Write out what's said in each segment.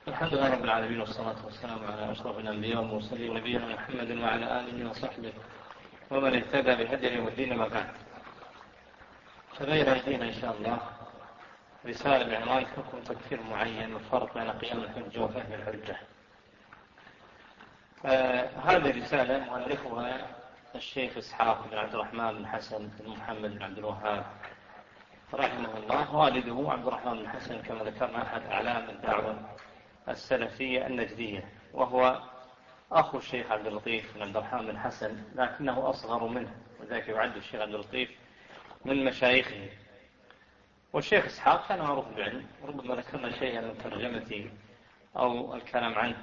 الحمد لله رب العالمين، والصلاة والسلام على أشرف الأنبياء والمرسلين نبينا محمد وعلى آله وصحبه ومن اهتدى بهديه والدين ما بعد. فبين أيدينا إن شاء الله رسالة بعنوان حكم تكفير معين والفرق بين قيام الحجة وفهم الحجة. هذه الرسالة مؤلفها الشيخ إسحاق بن عبد الرحمن بن حسن بن محمد بن عبد الوهاب رحمه الله. والده عبد الرحمن بن حسن كما ذكرنا أحد أعلام الدعوة السلفية النجدية، وهو أخو الشيخ عبد اللطيف بن عبد الرحمن بن حسن، لكنه أصغر منه، وذلك يعد الشيخ عبد اللطيف من مشايخه. والشيخ إسحاق كان معروف بعلم، ربما ذكرنا شيئا من ترجمته أو الكلام عنه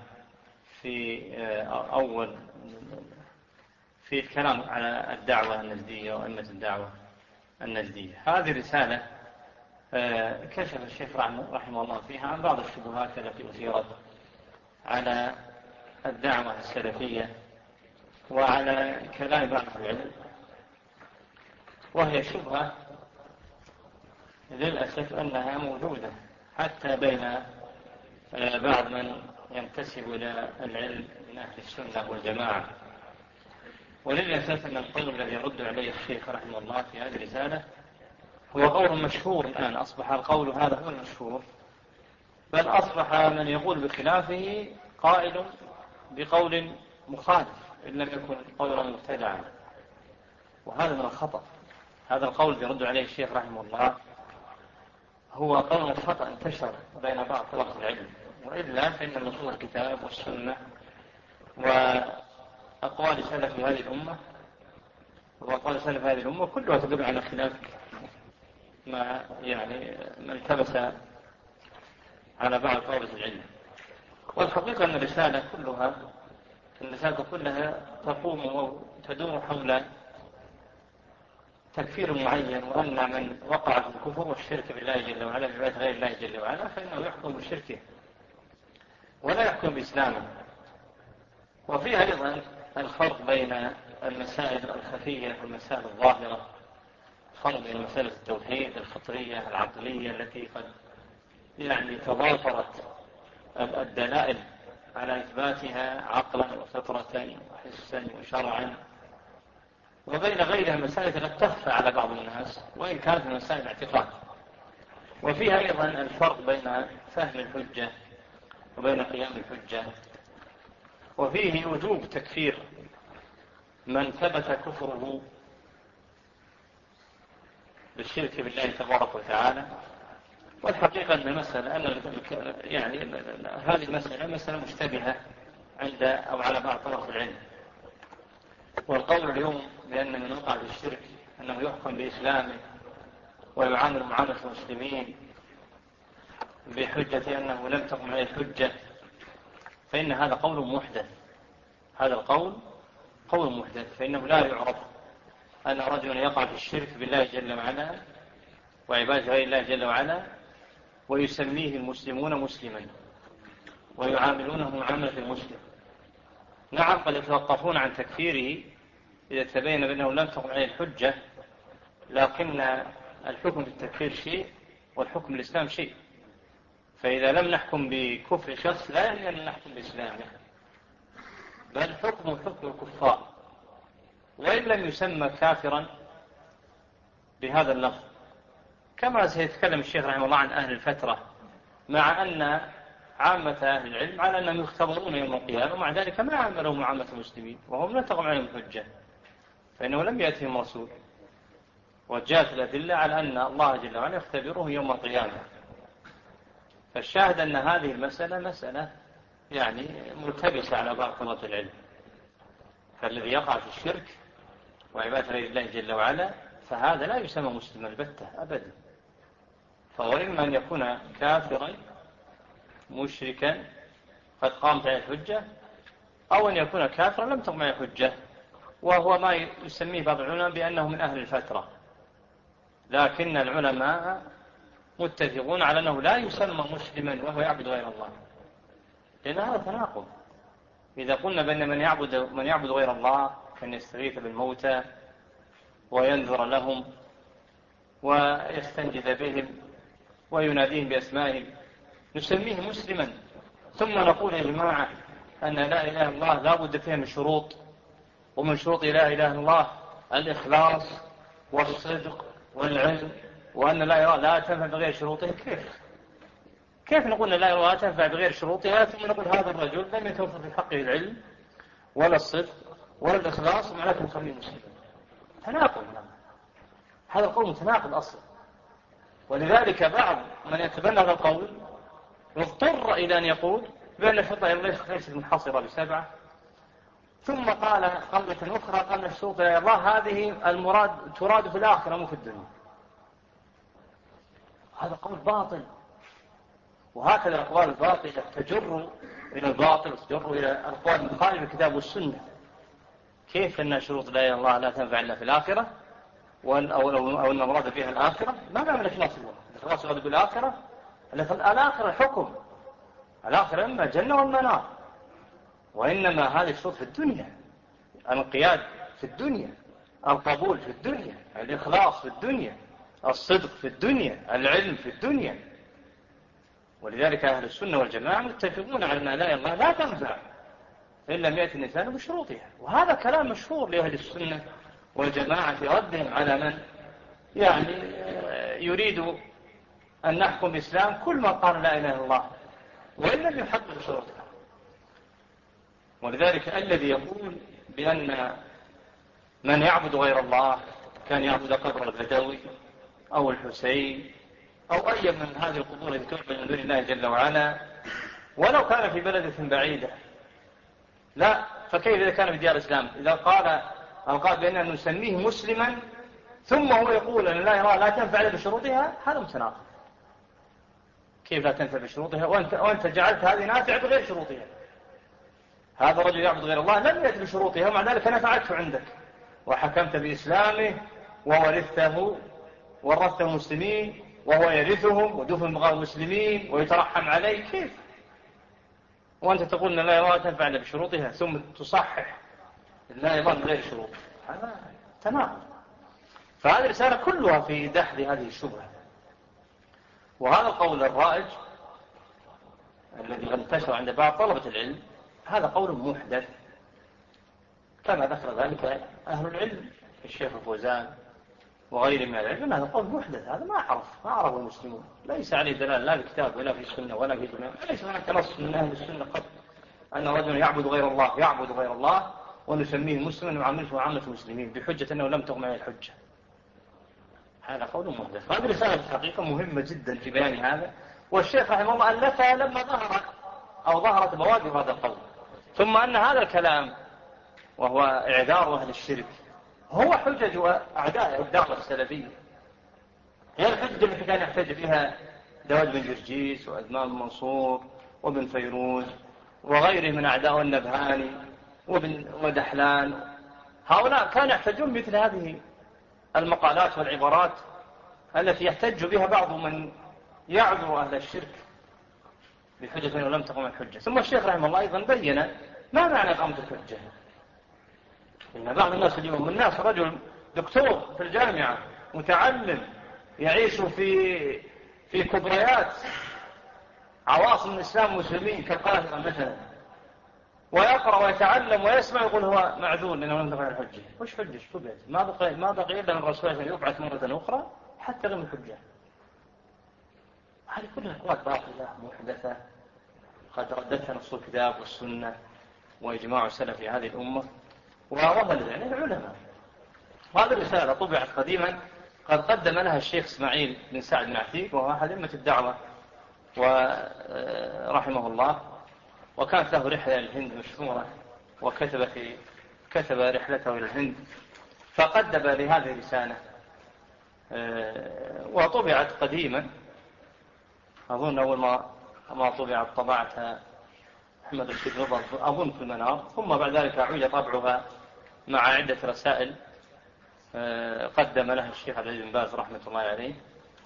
في الكلام على الدعوة النجدية وأئمة الدعوة النجدية. هذه الرسالة كشف الشيخ رحمه الله فيها عن بعض الشبهات التي أثيرت على الدعوة السلفية وعلى كلام بعض العلم، وهي شبهة للأسف أنها موجودة حتى بين بعض من ينتسب إلى العلم من أهل السنة والجماعة. وللأسف أن القول الذي يرد عليه الشيخ رحمه الله في هذه الرسالة هو قول مشهور الآن، أصبح القول هذا هو المشهور، بل أصبح من يقول بخلافه قائل بقول مخالف إن لم يكن قولا مبتدعا، وهذا من الخطأ. هذا القول يرد عليه الشيخ رحمه الله هو قول خطأ انتشر بين بعض طلبة العلم، وإلا فإن نصوص الكتاب والسنة وأقوال سلف هذه الأمة كلها تدل على خلاف ما التبس على بعض طلبة العلم. والحقيقة أن الرسالة كلها تقوم أو تدور حول تكفير معين، وأن من وقع في الكفر والشرك بالله جل وعلا بعبادة غير الله جل وعلا فإنه يحكم بشركه ولا يحكم بإسلامه. وفيها أيضا الفرق بين المسائل الخفية والمسائل الظاهرة، فرق بين مسألة التوحيد الفطرية العقلية التي قد تضافرت الدلائل على إثباتها عقلا وفطرة وحسا وشرعا، وبين غيرها مسائل قد تخفى على بعض الناس وإن كانت من مسائل الاعتقاد. وفيها أيضا الفرق بين فهم الحجة وبين قيام الحجة، وفيه وجوب تكفير من ثبت كفره بالشرك بالله تبارك وتعالى. والحقيقة أن هذه المسألة مسألة مشتبهة على بعض طرف العلم. والقول اليوم بأن من وقع في الشرك أنه يحكم بإسلامه ويعامل معاملة المسلمين بحجة أنه لم تقم عليه الحجة، فإن هذا قول محدث. هذا القول قول محدث، فإنه لا يعرف أن رجلا يقع في الشرك بالله جل وعلا وعبادة غير الله جل وعلا ويسميه المسلمون مسلما ويعاملونه معاملة المسلم. نعم قد يتوقفون عن تكفيره إذا تبين بأنه لم تقم عليه الحجة، لكن الحكم في التكفير شيء والحكم الإسلام شيء. فإذا لم نحكم بكفر شخص لا يعني أن نحكم بإسلامه، بل حكم الكفار، وإن لم يسمى كافرا بهذا اللفظ، كما سيتكلم الشيخ رحمه الله عن أهل الفترة، مع أن عامة أهل العلم على أنهم يختبرون يوم القيامة، ومع ذلك ما عملوا معاملة المسلمين وهم لا تقم عليهم الحجة، فإنه لم يأتهم رسول. وجاءت الأدلة على أن الله جل وعلا يختبره يوم القيامة. فالشاهد أن هذه مسألة ملتبسة على بعض طلبة العلم. فالذي يقع في الشرك وعبادة غير الله جل وعلا فهذا لا يسمى مسلما البتة أبدا، فهو إما أن يكون كافرا مشركا قد قامت عليه الحجة، أو أن يكون كافرا لم تقم عليه الحجة، وهو ما يسميه بعض العلماء بأنه من أهل الفترة. لكن العلماء متفقون على أنه لا يسمى مسلما وهو يعبد غير الله، لأن هذا تناقض. إذا قلنا بأن من يعبد غير الله كان يستغيث بالموتى وينذر لهم ويستنجد بهم ويناديهم بأسمائهم نسميه مسلما، ثم نقول يا جماعة أن لا إله إلا الله لا بد فيها من شروط، ومن شروط لا إله إلا الله الإخلاص والصدق والعلم، وأن لا تنفع بغير شروطها. كيف نقول لا لا تنفع بغير شروطها، ثم نقول هذا الرجل لم يتوفر في حقه العلم ولا الصدق ولا الإخلاص ومعناته نسميه مسلم؟ تناقض. هذا القول متناقض أصلا. ولذلك بعض من يتبنى هذا القول يضطر إلى أن يقول بأن الشرطة ليست منحصرة ب7، ثم قال قولة أخرى قال الشروط يا الله هذه المراد تراد في الآخرة مو في الدنيا. هذا قول باطل. وهكذا الأقوال الباطلة تجر إلى الباطل وتجر إلى الأقوال المخالفة للكتاب والسنة. كيف أن شروط لا إله إلا الله لا تنفع إلا في الآخرة، أو أن المراد فيها الآخرة؟ ما معنى الإخلاص؟ الإخلاص يراد بالآخرة. الآخرة حكم، الآخرة إما جنة وإما نار، وإنما هذه الشروط في الدنيا: الانقياد في الدنيا، القبول في الدنيا، الإخلاص في الدنيا، الصدق في الدنيا، العلم في الدنيا. ولذلك أهل السنة والجماعة متفقون على أن لا إله إلا الله لا تنفع إن لم يأتي الإنسان بشروطها. وهذا كلام مشهور لأهل السنة والجماعة في ردهم على من يريد أن نحكم الإسلام كل ما قال لا إله إلا الله وإن لم يحقق شروطها. ولذلك الذي يقول بأن من يعبد غير الله كان يعبد قبر البدوي أو الحسين أو أي من هذه القبور التي تعبد من دون الله جل وعلا ولو كان في بلدة بعيدة، لا، فكيف إذا كان في ديار الإسلام؟ إذا قال القائل بأننا نسميه مسلما ثم هو يقول أن لا تنفع إلا بشروطها، هذا متناقض. كيف لا تنفع بشروطها وأنت جعلت هذه نافعة بغير شروطها؟ هذا رجل يعبد غير الله لم يأتي بشروطها ومع ذلك نفعته عندك وحكمت بإسلامه وورثته المسلمين وهو يرثهم ودفن مقام المسلمين ويترحم عليه. كيف وأنت تقول أن لا تنفع إلا بشروطها ثم تصحح لا يظن غير شروط؟ هذا تناقض. فهذه الرسالة كلها في دحض هذه الشبهة. وهذا القول الرائج الذي انتشر عند بعض طلبة العلم هذا قول محدث، كما ذكر ذلك أهل العلم الشيخ الفوزان وغيره من العلم. هذا قول محدث، هذا ما عرفه المسلمون، ليس عليه دلالة لا في الكتاب ولا في السنة ولا في الجماعة، ليس هناك نص من أهل السنة قط أن رجل يعبد غير الله ونسميه مسلما وعامله معاملة المسلمين بحجة أنه لم تقم عليه الحجة. هذا قول محدث. هذه رسالة الحقيقة مهمة جدا في بيان هذا، والشيخ رحمه الله ألفها لما ظهرت بوادر هذا القول. ثم أن هذا الكلام وهو إعذار أهل الشرك هو حجج أعداء الدعوة السلفية، هي الحجة التي كان يحتج بها داود بن جرجيس وأدمان بن منصور وابن فيروز وغيره من أعداء النبهاني ودحلان. هؤلاء كانوا يحتجون مثل هذه المقالات والعبارات التي يحتج بها بعض من يعذر أهل الشرك بحجة أنه لم تقم الحجة. ثم الشيخ رحمه الله أيضا بين ما معنى إقامة الحجة. إن بعض الناس اليوم الناس رجل دكتور في الجامعة متعلم يعيش في كبريات عواصم الإسلام والمسلمين كالقاهرة مثلا، ويقرأ ويتعلم ويسمع يقول هو معذور لأنه لم تقم الحجة. وش حجة؟ شو بيت؟ ما بقي إلا من الرسول أن يبعث مرة أخرى حتى لم الحجة. هذه كلها أقوال باطلة محدثة قد ردتها نصوص الكتاب والسنة وإجماع السلف في هذه الأمة ووهل ذلك العلماء. وهذه الرسالة طبعت قديما قد قدم لها الشيخ إسماعيل بن سعد بن عتيق وهو أحد أئمة الدعوة ورحمه الله، وكانت له رحلة إلى الهند مشهورة كتب رحلته إلى الهند فقدم لهذه الرسالة وطبعت قديما. أظن أول ما طبعت طبعتها محمد الشيخ نظر أظن في المنار، ثم بعد ذلك عيد طبعها مع عدة رسائل قدم لها الشيخ عبد العزيز بن باز رحمة الله عليه،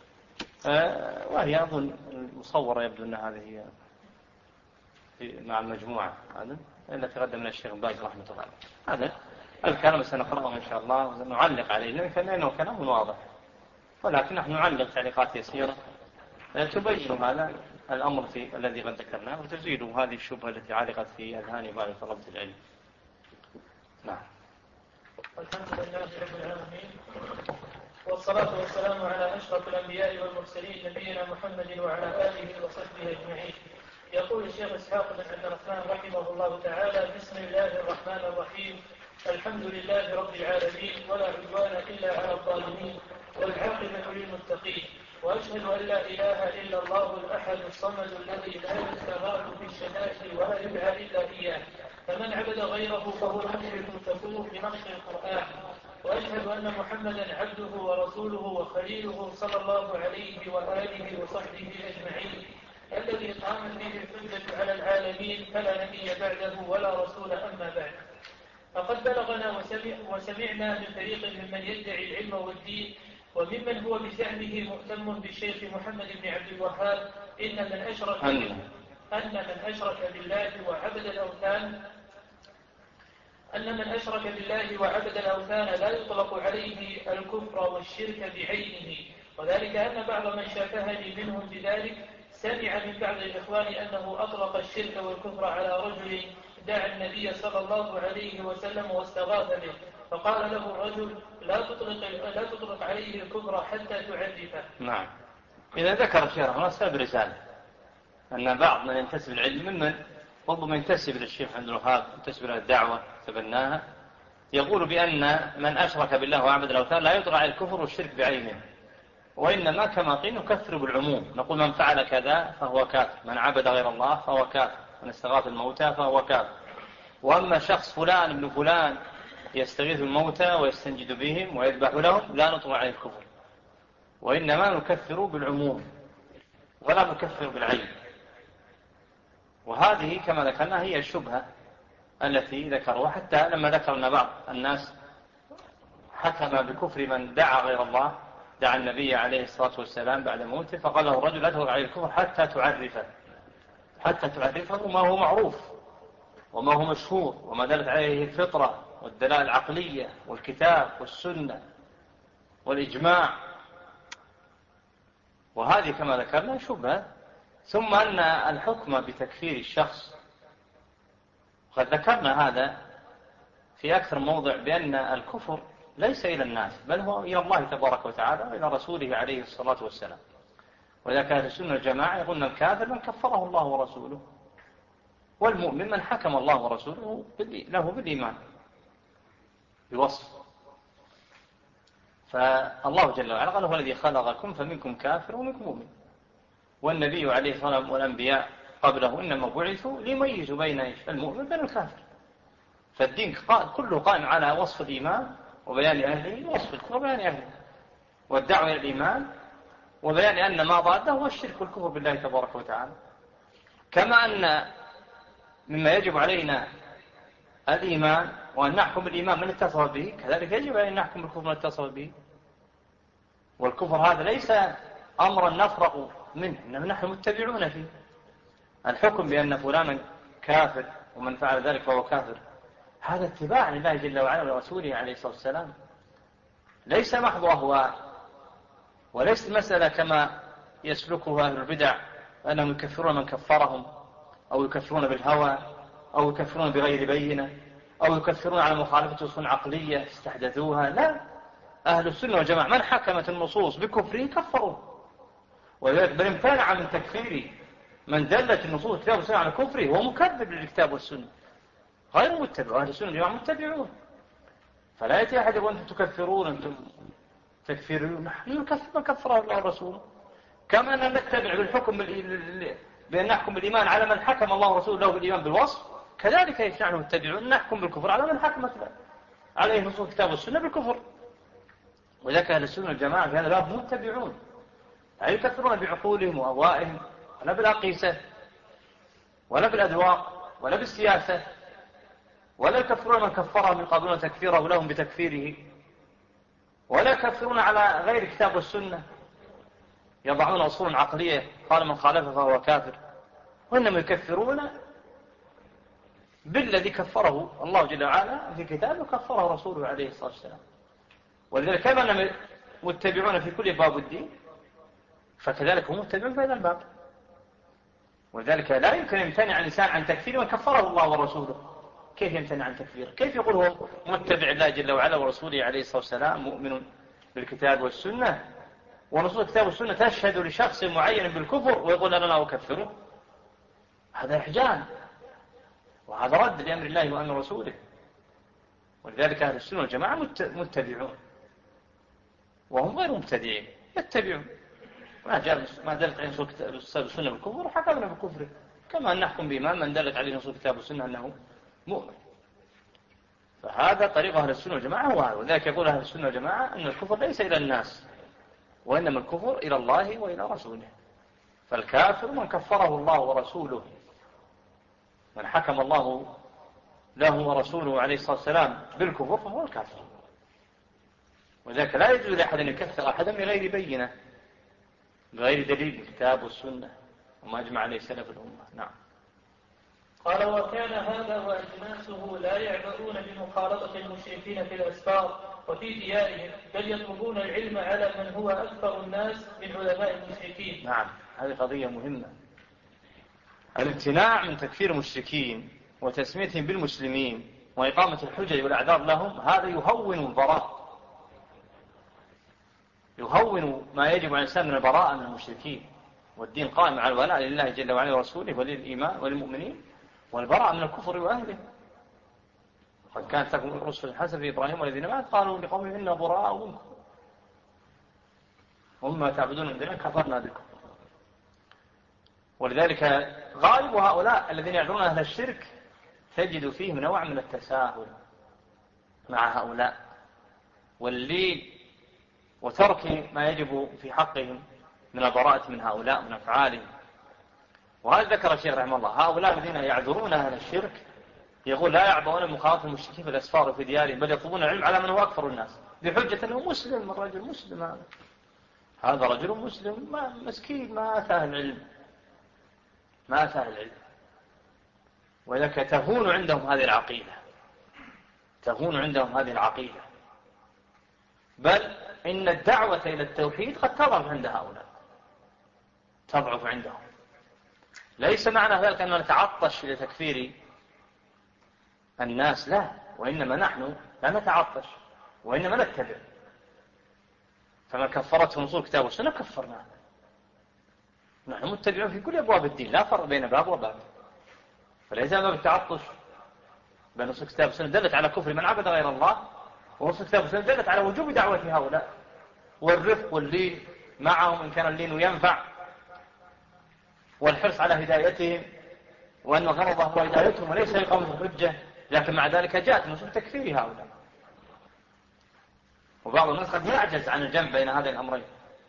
وهي أظن المصورة يبدو أن هذه هي مع المجموعة هذا التي قدم لها الشيخ بن باز رحمة الله عليه. هذا الكلام سنقرأه إن شاء الله ونعلق عليه لأنه كلام واضح، ولكن نحن نعلق تعليقات يسيرة تبين هذا الأمر في الذي قد ذكرناه وتزيد هذه الشبهة التي علقت في أذهان بعض طلبة العلم. نعم. الحمد لله رب العالمين، والصلاة والسلام على أشرف الأنبياء والمرسلين نبينا محمد وعلى آله وصحبه أجمعين. يقول الشيخ إسحاق بن عبد الرحمن رحمه الله تعالى: بسم الله الرحمن الرحيم، الحمد لله رب العالمين، ولا عدوان إلا على الظالمين، والعاقبة للمتقين، وأشهد أن لا إله إلا الله الأحد الصمد الذي لا يستغاث في الشدائد ولا يدعى إلا إياه، فمن عبد غيره فهو مشرك كفور بنص القرآن. وأشهد أن محمدا عبده ورسوله وخليله صلى الله عليه وآله وصحبه أجمعين، الذي قامت به الحجة على العالمين، فلا نبي بعده ولا رسول أما بعد. فقد بلغنا وسمعنا من فريق ممن يدعي العلم والدين وممن هو بزعمه مهتم بالشيخ محمد بن عبد الوهاب أن من أشرك بالله وعبد الأوثان لا يطلق عليه الكفر والشرك بعينه، وذلك أن بعض من شافهني منهم بذلك سمع من بعض الإخوان أنه أطلق الشرك والكفر على رجل دعا النبي صلى الله عليه وسلم واستغاث به، فقال له الرجل: لا تطلق عليه الكفر حتى تعرفه. نعم. إذا ذكر الشيخ هنا سبب رسالة أن بعض من ينتسب العلم ممن ربما ينتسب للشيخ عبد الوهاب، ينتسب إلى الدعوة تبناها، يقول بأن من أشرك بالله وعبد الأوثان لا يطلق على الكفر والشرك بعينه، وإنما كما قيل نكثر بالعموم، نقول من فعل كذا فهو كافر، من عبد غير الله فهو كافر، من استغاث الموتى فهو كافر. وأما شخص فلان ابن فلان يستغيث الموتى ويستنجد بهم ويذبح لهم لا نطلق عليه الكفر، وإنما نكثر بالعموم ولا نكثر بالعين. وهذه كما ذكرنا هي الشبهة التي ذكروها، حتى لما ذكرنا بعض الناس حكم بكفر من دعا غير الله، دعا النبي عليه الصلاة والسلام بعد موته، فقال له الرجل: لا تطلق عليه الكفر حتى تعرفه ما هو معروف وما هو مشهور وما دلت عليه الفطرة والدلائل العقلية والكتاب والسنة والإجماع. وهذه كما ذكرنا شبهة. ثم أن الحكم بتكفير الشخص، قد ذكرنا هذا في أكثر موضع، بأن الكفر ليس إلى الناس بل هو إلى الله تبارك وتعالى وإلى رسوله عليه الصلاة والسلام. وإذا كانت السنة الجماعة يقولون الكافر من كفره الله ورسوله، والمؤمن من حكم الله ورسوله له بالإيمان بوصف. فالله جل وعلا قال: هو الذي خلقكم فمنكم كافر ومنكم مؤمن. والنبي عليه الصلاة والسلام والأنبياء قبله إنما بعثوا ليميزوا بين المؤمن وبين الكافر. فالدين كله قائم على وصف الإيمان وبيان أهله، ووصف الكفر وبيان أهله، والدعوة إلى الإيمان وبيان أن ما ضاده هو الشرك والكفر بالله تبارك وتعالى. كما أن مما يجب علينا الإيمان وأن نحكم الإيمان من اتصف به، كذلك يجب علينا أن نحكم الكفر من اتصف به. والكفر هذا ليس أمرا نفرق منه، إنما نحن متبعون فيه. الحكم بأن فلانا كافر ومن فعل ذلك فهو كافر، هذا اتباع لله جل وعلا ورسوله عليه الصلاة والسلام، ليس محض أهواء، وليس مسألة كما يسلكها أهل البدع أنهم يكفرون من كفرهم، أو يكفرون بالهوى، أو يكفرون بغير بينة، أو يكفرون على مخالفة أصول عقلية استحدثوها. لا، أهل السنة والجماعة من حكمت النصوص بكفره كفروا، وذلك بل امتنع من تكفيره من دلت النصوص الكتاب والسنة على كفره هو مكذب للكتاب والسنة غير متبع. أهل السنة والجماعة متبعون، فلا يأتي أحد يقول أنتم تكفرون، أنتم تكفرون. نحن نكفر من كفره الله ورسوله، كما أننا نتبع بالحكم بأن نحكم بالإيمان على من حكم الله ورسوله له بالإيمان بالوصف، كذلك نحن متبعون نحكم بالكفر على من حكمت عليه نصوص الكتاب والسنة بالكفر. وذلك أهل السنة والجماعة في هذا الباب متبعون، لا يكفرون بعقولهم وأهوائهم ولا بالأقيسة ولا بالأذواق ولا بالسياسة، ولا يكفرون من كفرهم يقابلون تكفيره لهم بتكفيره، ولا يكفرون على غير كتاب والسنة يضعون أصول عقلية قال من خالفه فهو كافر، وإنما يكفرون بالذي كفره الله جل وعلا في كتابه وكفره رسوله عليه الصلاة والسلام. ولذلك كما أنهم متبعون في كل باب الدين، فكذلك هم متبعون في هذا الباب. ولذلك لا يمكن يمتنع الإنسان عن تكفيره وكفره الله ورسوله. كيف يمتنع عن تكفيره؟ كيف يقول هو متبع الله جل وعلا ورسوله عليه الصلاة والسلام مؤمن بالكتاب والسنة، ونصوص الكتاب والسنة تشهد لشخص معين بالكفر ويقول أنا لا أكفره؟ هذا إحجام، وهذا رد لأمر الله وأمر رسوله. ولذلك أهل السنة والجماعة متبعون وهم غير مبتدعين، يتبعون ما دلت عليه نصوص الكتاب والسنة بالكفر وحكمنا بكفره، كما أن نحكم بإمام من دلت عليه نصوص الكتاب والسنة أنه مؤمن. فهذا طريق أهل السنة والجماعة هو هذا. وذلك يقول أهل السنة والجماعة أن الكفر ليس إلى الناس، وإنما الكفر إلى الله وإلى رسوله. فالكافر من كفره الله ورسوله، من حكم الله له ورسوله عليه الصلاة والسلام بالكفر فهو الكافر. وذلك لا يجوز لأحد أن يكفر أحدا بغير بينة، بغير دليل الكتاب والسنة وما أجمع عليه سلف الأمة. نعم. قال: وكان هذا وأجناسه لا يعبؤون بمخالطة المشركين في الأسفار وفي ديارهم، بل يطلبون العلم على من هو أكثر الناس من علماء المشركين. نعم، هذه قضية مهمة. الامتناع من تكفير المشركين وتسميتهم بالمسلمين وإقامة الحجج والأعذار لهم، هذا يهون البراء، يهون ما يجب على الإنسان من البراءة من المشركين. والدين قائم على الولاء لله جل وعلا ورسوله وللإيمان وللمؤمنين، والبراءة من الكفر وأهله. قد كانت لكم الرسل الحسنة في إبراهيم والذين معه قالوا لقومهم إنا براء منكم ومما تعبدون من دونه كفرنا بكم. ولذلك غالب هؤلاء الذين يعذرون أهل الشرك تجد فيهم نوع من التساهل مع هؤلاء واللين وترك ما يجب في حقهم من البراءة من هؤلاء من أفعالهم. وهذا ذكر الشيخ رحمه الله، هؤلاء الذين يعذرون أهل الشرك يقول لا يعبؤون مخالطة المشركين في الأسفار وفي ديارهم، بل يطلبون العلم على من هو أكثر الناس بحجة أنه مسلم. الرجل مسلم، هذا رجل مسلم مسكين ما أتاه العلم، ما أتاه العلم. ولذلك تهون عندهم هذه العقيدة، تهون عندهم هذه العقيدة. بل إن الدعوة إلى التوحيد قد تضعف عند هؤلاء، تضعف عندهم. ليس معنى ذلك أننا نتعطش لتكفير الناس، لا، وإنما نحن لا نتعطش وإنما نتبع. فمن كفرته نصوص الكتاب والسنة كفرناه. نحن متبعون في كل أبواب الدين، لا فرق بين باب وباب. فليس باب التعطش بين نصوص الكتاب والسنة دلت على كفر من عبد غير الله، ونصوص الكتاب والسنة دلت على وجوب دعوة هؤلاء والرفق واللين معهم إن كان اللين ينفع، والحرص على هدايتهم، وأن غرضه هو هدايتهم وليس إقامة الحجة. لكن مع ذلك جاءت نصوص تكفير هؤلاء، وبعض الناس قد يعجز عن الجمع بين هذين الأمرين.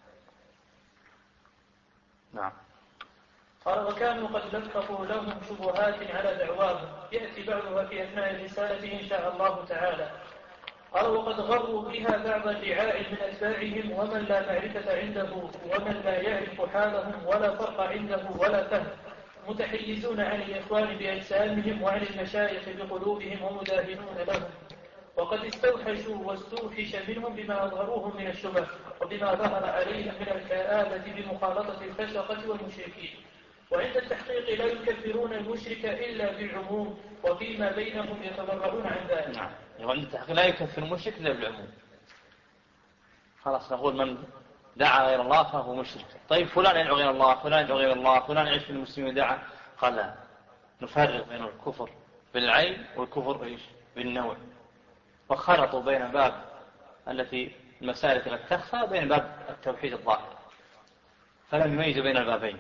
نعم. قال: وكانوا قد لفقوا لهم شبهات على دعواهم، يأتي بعضها في أثناء الرسالة إن شاء الله تعالى. قال: وقد غروا بها بعض الرعاء من أتباعهم ومن لا معرفة عنده ومن لا يعرف حالهم ولا فرق عنده ولا فهم، متحيزون عن الإخوان بأجسامهم وعن المشايخ بقلوبهم ومداهنون لهم، وقد استوحشوا واستوحش منهم بما أظهروه من الشبه وبما ظهر عليهم من الكآبة بمخالطة الفسقة والمشركين. وعند التحقيق لا يكفرون المشرك إلا بالعموم، وفيما بينهم يتبرؤون عن ذلك. نعم. وعند التحقيق لا يكفر المشرك إلا بالعموم. خلاص نقول من دعا غير الله فهو مشرك. طيب فلان يدعو غير الله، فلان يدعو غير الله، فلان يعيش في المسلمين دعا. قال لا، نفرق بين الكفر بالعين والكفر بالنوع، وخلطوا بين باب التي المسائل التي تخفى بين باب التوحيد الظاهر، فلم يميزوا بين البابين.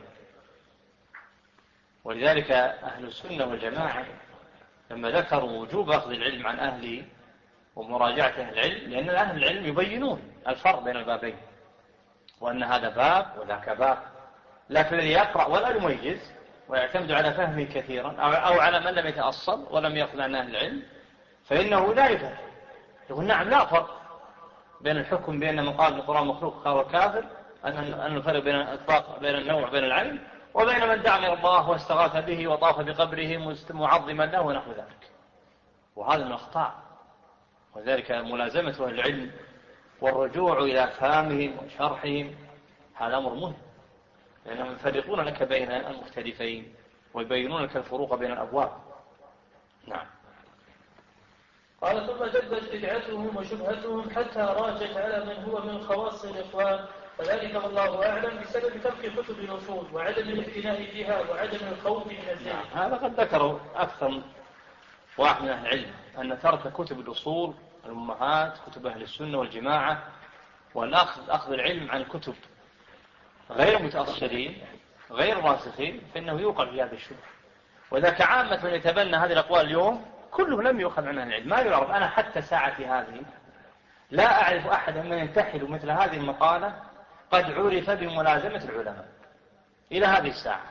ولذلك أهل السنة والجماعة لما ذكروا وجوب أخذ العلم عن أهله ومراجعة أهل العلم، لأن أهل العلم يبينون الفرق بين البابين، وأن هذا باب وذاك باب. لكن الذي يقرأ ولا يميز ويعتمد على فهمه كثيرا أو على من لم يتأصل ولم يأخذ عن أهل العلم فإنه لا يفهم. يقول نعم لا فرق بين الحكم بأن من قال القرآن مخلوق فهو كافر، أن نفرق بين الإطلاق بين النوع بين العلم، وبين من دعا غير الله واستغاث به وطاف بقبره معظما له ونحو ذلك. وهذا من الأخطاء. وذلك ملازمة أهل العلم والرجوع إلى فهمهم وشرحهم هذا أمر مهم، لأنهم يفرقون لك بين المختلفين. ويبينون لك الفروق بين الأبواب. نعم. قال ثم جدت بدعتهم وشبهتهم حتى راجت على من هو من خواص الإخوان، وذلك والله أعلم بسبب ترك كتب الأصول وعدم الاعتناء بها وعدم الخوف من الزيغ. هذا قد ذكروا أكثر واحد من أهل العلم أن ترك كتب الأصول الأمهات كتب أهل السنة والجماعة والأخذ العلم عن الكتب غير متأصلين غير راسخين فإنه يوقع في هذا الشبه. وذاك عامة من يتبنى هذه الأقوال اليوم كله لم يؤخذ عنها العلم، ما يعرف. أنا حتى ساعتي هذه لا أعرف أحدا من ينتحل مثل هذه المقالة قد عرف بملازمة العلماء إلى هذه الساعة.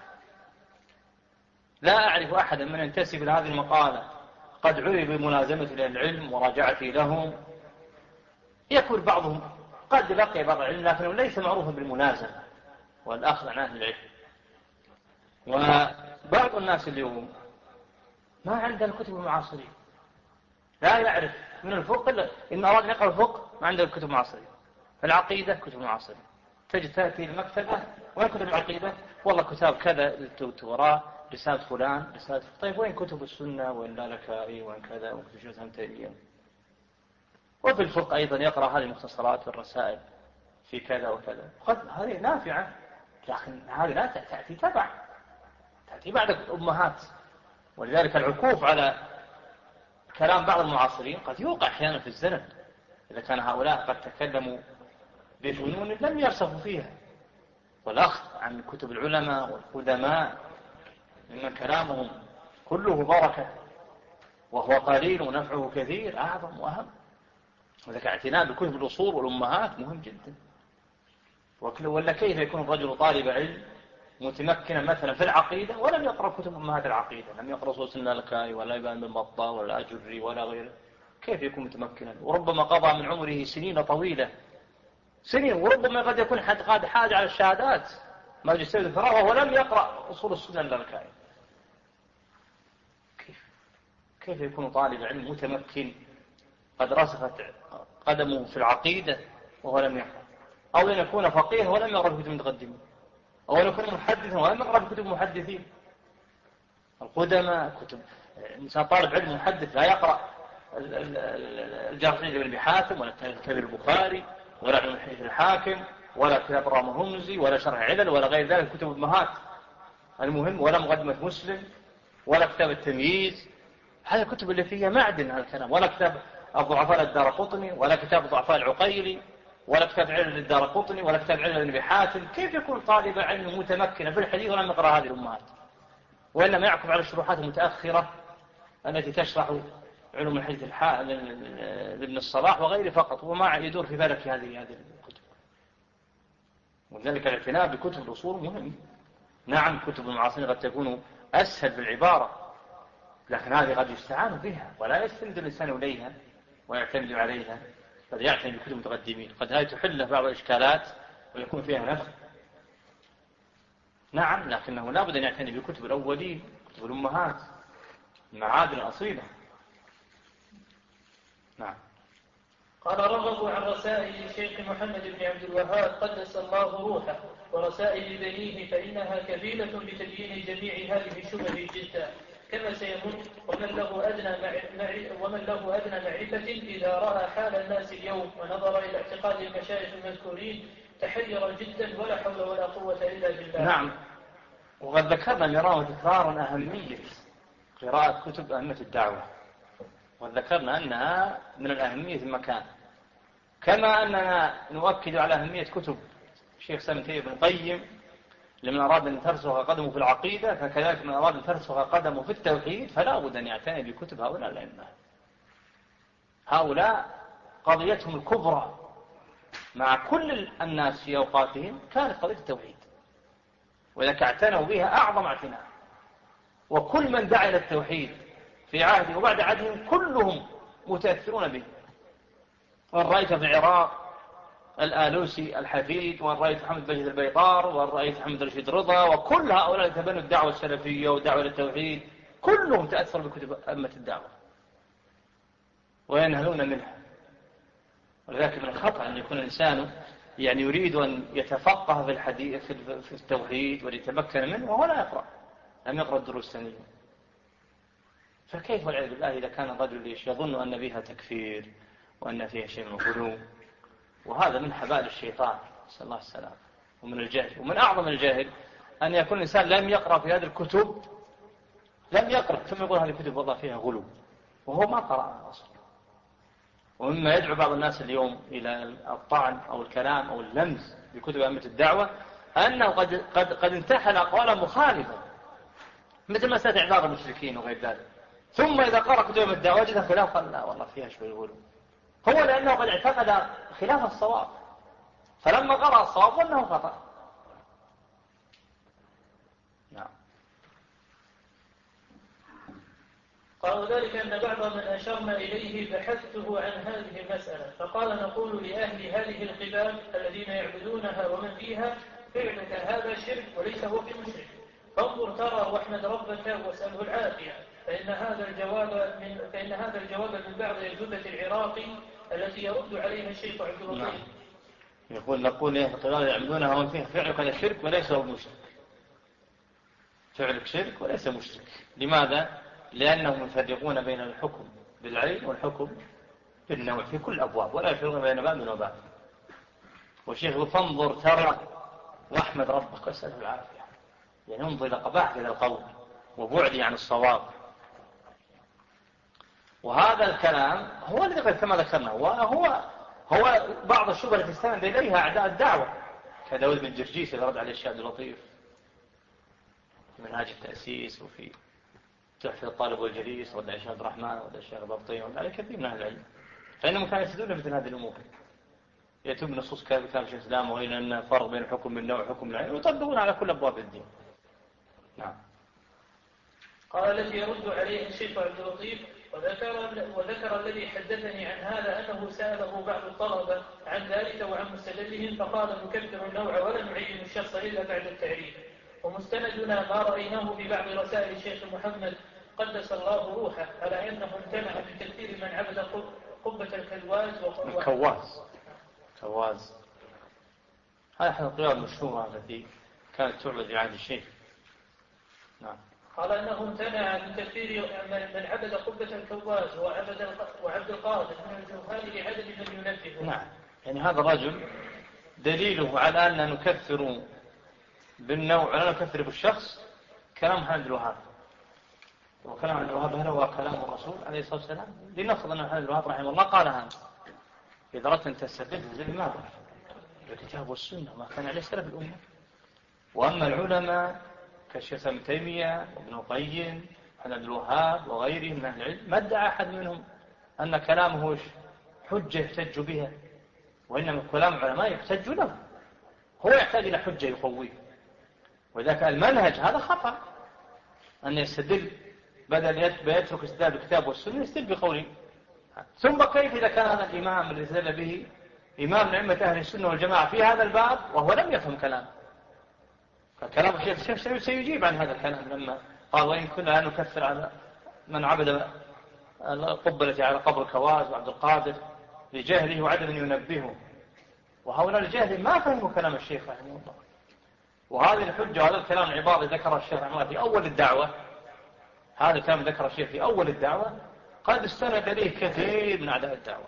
لا أعرف أحدا من ينتسب لهذه المقالة قد عرف بملازمة العلم وراجعته لهم. يكون بعضهم قد لقي بعض العلم لكنه ليس معروفا بالملازمة والأخذ عن أهل العلم. وبعض الناس اليوم ما عنده الكتب المعاصرين، لا يعرف من الفقه إلا إن أراد أن يقرأ الفقه ما عنده الكتب المعاصرين. العقيدة كتب معاصرين، تجد تأتي المكتبة وين كتب العقيدة؟ والله كتاب كذا وراء رسالة فلان رسالة. طيب وين كتب السنة وين لالكائي وين كذا وين كتب شيخ تيمية؟ وفي الفقه أيضا يقرأ هذه المختصرات والرسائل في كذا وكذا. هذه نافعة لكن هذه لا تأتي تأتي بعد الأمهات. ولذلك العكوف على كلام بعض المعاصرين قد يوقع أحيانا في الزلل إذا كان هؤلاء قد تكلموا بفنون لم يرسخوا فيها. والأخذ عن كتب العلماء والقدماء ممن كلامهم كله بركة وهو قليل ونفعه كثير أعظم وأهم. وذلك اعتناء بكتب الأصول والأمهات مهم جدا. ولا كيف يكون الرجل طالب علم متمكنا مثلا في العقيدة ولم يقرأ كتب أمهات العقيدة، لم يقرأ صوص اللالكائي ولا ابن بن بطة ولا أجري ولا غيره، كيف يكون متمكنا؟ وربما قضى من عمره سنين طويلة سنين، وربما قد يكون قد حاج على الشهادات ماجستير الفراغ ولم يقرأ أصول السنة اللالكائي. كيف يكون طالب علم متمكن قد رسخت قدمه في العقيدة وهو لم يقرأ؟ أو أن يكون فقيه ولم يقرأ في كتب المتقدمين، أو أن يكون محدثا ولم يقرأ في كتب المحدثين القدماء. كتب إنسان طالب علم محدث لا يقرأ الجرح بن أبي حاتم ولا كتاب البخاري ولا علم الحديث الحاكم ولا كتاب رام الهمزي ولا شرح علل ولا غير ذلك كتب أمهات المهم، ولا مقدمة مسلم ولا كتاب التمييز. هذه الكتب اللي فيها معدن هذا الكلام، ولا كتاب الضعفاء الدارقطني ولا كتاب الضعفاء العقيلي ولا كتاب علل الدارقطني ولا كتاب علل ابن أبي حاتم. كيف يكون طالب علم متمكن في الحديث ولم يقرأ هذه الأمهات؟ وإنما يعكف على الشروحات المتأخرة التي تشرح علوم الحديث لابن الصلاح وغيره فقط، وما يدور في بالك هذه الكتب. وذلك الاعتناء بكتب الأصول مهم. نعم كتب المعاصرين قد تكون أسهل بالعبارة، لكن هذه قد يستعان بها ولا يستند الإنسان إليها ويعتمد عليها، قد يعتني بكتب المتقدمين، قد هذه تحل بعض الإشكالات ويكون فيها نفع. نعم لكنه لا بد أن يعتني بكتب الأولين كتب الأمهات المعادن الأصيلة. نعم. قال رغبوا عن رسائل الشيخ محمد بن عبد الوهاب قدس الله روحه ورسائل بنيه فإنها كفيلة بتبيين جميع هذه الشبه جدا كما سيمر. ومن له أدنى معرفة إذا رأى حال الناس اليوم ونظر إلى اعتقاد المشايخ المذكورين تحير جدا ولا حول ولا قوة إلا بالله. نعم. وقد ذكرنا مرارا وتكرارا أهمية قراءة كتب أئمة الدعوة، وذكرنا أنها من الأهمية في المكان، كما أننا نؤكد على أهمية كتب الشيخ سالم بن القيم لمن أراد أن ترسخ قدمه في العقيدة، فكذلك من أراد أن ترسخ قدمه في التوحيد فلا بد أن يعتني بكتب هؤلاء الأئمة. هؤلاء قضيتهم الكبرى مع كل الناس في أوقاتهم كانت قضية التوحيد، وإذا اعتنوا بها أعظم اعتناء. وكل من دعا إلى التوحيد في عهده وبعد عهدهم كلهم متأثرون به. وأن رأيت في العراق الآلوسي الحفيد، وأن رأيت محمد بن البيطار، وأن رأيت محمد رشيد رضا، وكل هؤلاء تبنوا الدعوة السلفية والدعوة للتوحيد كلهم تأثروا بكتب أئمة الدعوة وينهلون منها. ولذلك من الخطأ أن يكون الإنسان يريد أن يتفقه في الحديث في التوحيد وليتمكن منه وهو لا يقرأ. لم يقرأ الدروس السنية. فكيف والعياذ بالله إذا كان الرجل يظن أن بها تكفير وأن فيها شيء من الغلو، وهذا من حبال الشيطان، نسأل الله السلامة، ومن الجهل. ومن أعظم الجهل أن يكون الإنسان لم يقرأ في هذه الكتب، لم يقرأ ثم يقول هذه الكتب والله فيها غلو وهو ما قرأها أصلا. ومما يدعو بعض الناس اليوم إلى الطعن أو الكلام أو اللمس بكتب أئمة الدعوة أنه قد انتحل أقوالا مخالفة، مثل مسألة إعذار المشركين وغير ذلك، ثم إذا قرأ كتب أئمة الدعوة وجد خلاف قال لا والله فيها شوي غلو، هو لأنه قد اعتقد خلاف الصواب، فلما قرأ الصواب ظنه خطأ. نعم. قالوا ذلك أن بعض من أشرنا إليه بحثته عن هذه المسألة، فقال نقول لأهل هذه القباب الذين يعبدونها ومن فيها فعلك هذا شرك وليس هو بمشرك، فانظر ترى واحمد ربك واسأله العافية، فإن هذا الجواب من بعض الجثة العراقي التي يرد عليها الشيخ عبد اللطيف. يقول نقول إيه القباب يعبدونها ومن فيها فعلك هذا شرك وليس هو بمشرك، فعلك شرك وليس مشرك. لماذا؟ لأنهم يفرقون بين الحكم بالعين والحكم بالنوع في كل الأبواب، ولا يفرقون بين باب من وباب. والشيخ يقول فانظر ترى واحمد ربك واسأله العافية، يعني انظر إلى قباحة هذا القول وبعدي عن الصواب. وهذا الكلام هو الذي كما ذكرنا هو بعض الشبهة التي استند إليها أعداء الدعوة كداود بن جرجيس اللي رد عليه الشيخ عبد اللطيف في منهاج التأسيس، وفي تحفة الطالب والجليس، ولا الشيخ عبد الرحمن، ولا الشيخ البطين، ولا على كثير من أهل العلم، فإنهم كانوا يستدلون مثل هذه الأمور، يأتون بنصوص كتاب شيخ الإسلام وغير أن فرق بين الحكم بالنوع وحكم العين، ويطبقون على كل أبواب الدين. نعم. قال الذي يرد عليه الشيخ عبد اللطيف وذكر الذي حدثني عن هذا أنه سأله بعض الطلبة عن ذلك وعن مستدلهم، فقال نكفر النوع ولا نعين الشخص إلا بعد التعريف. ومستندنا ما رأيناه في بعض رسائل الشيخ محمد قدس الله روحه على أنه امتنع من تكفير من عبد قبة الكواز. هذا أحد القيام المشهورة التي كانت تعبد في عهد الشيخ. نعم. قال أنه امتنع من تكفير من عبد قبة الكواز وعبد القادر من الجهال لعدد من ينبه. نعم، يعني هذا الرجل دليله على أن نكفر بالنوع ولا نكفر بالشخص كلام محمد الوهاب. وكلام محمد الوهاب هل هو كلام الرسول عليه الصلاة والسلام؟ لنفرض أن محمد الوهاب رحمه الله قال هذا. إذا أردت أن تستدل لماذا؟ الكتاب والسنة ما كان عليه سلف الأمة. وأما العلماء كالشيخ ابن تيمية وابن القيم محمد الوهاب وغيرهم من أهل العلم ما ادعى أحد منهم أن كلامه حجة يحتج بها، وإنما كلام العلماء يحتج له، هو يحتاج إلى حجة يقويه. وإذا كان المنهج هذا خطأ أن يستدل بدل يترك استدلال بالكتاب والسنة يستدل بقوله. ثم كيف إذا كان هذا الإمام الذي استدل به إمام من أئمة أهل السنة والجماعة في هذا الباب وهو لم يفهم كلام، فكلام الشيخ سيجيب عن هذا الكلام لما قال وإن كنا لا نكفر على من عبد القبلة على قبر كواز وعبد القادر لجهله وعدم ينبهه، وهؤلاء الجاهل ما فهموا كلام الشيخ رحمه الله. وهذه الحجة وهذا الكلام العبارة ذكر الشيخ رحمه الله في أول الدعوة، هذا الكلام ذكر الشيخ في أول الدعوة قد استند إليه كثير من أعداء الدعوة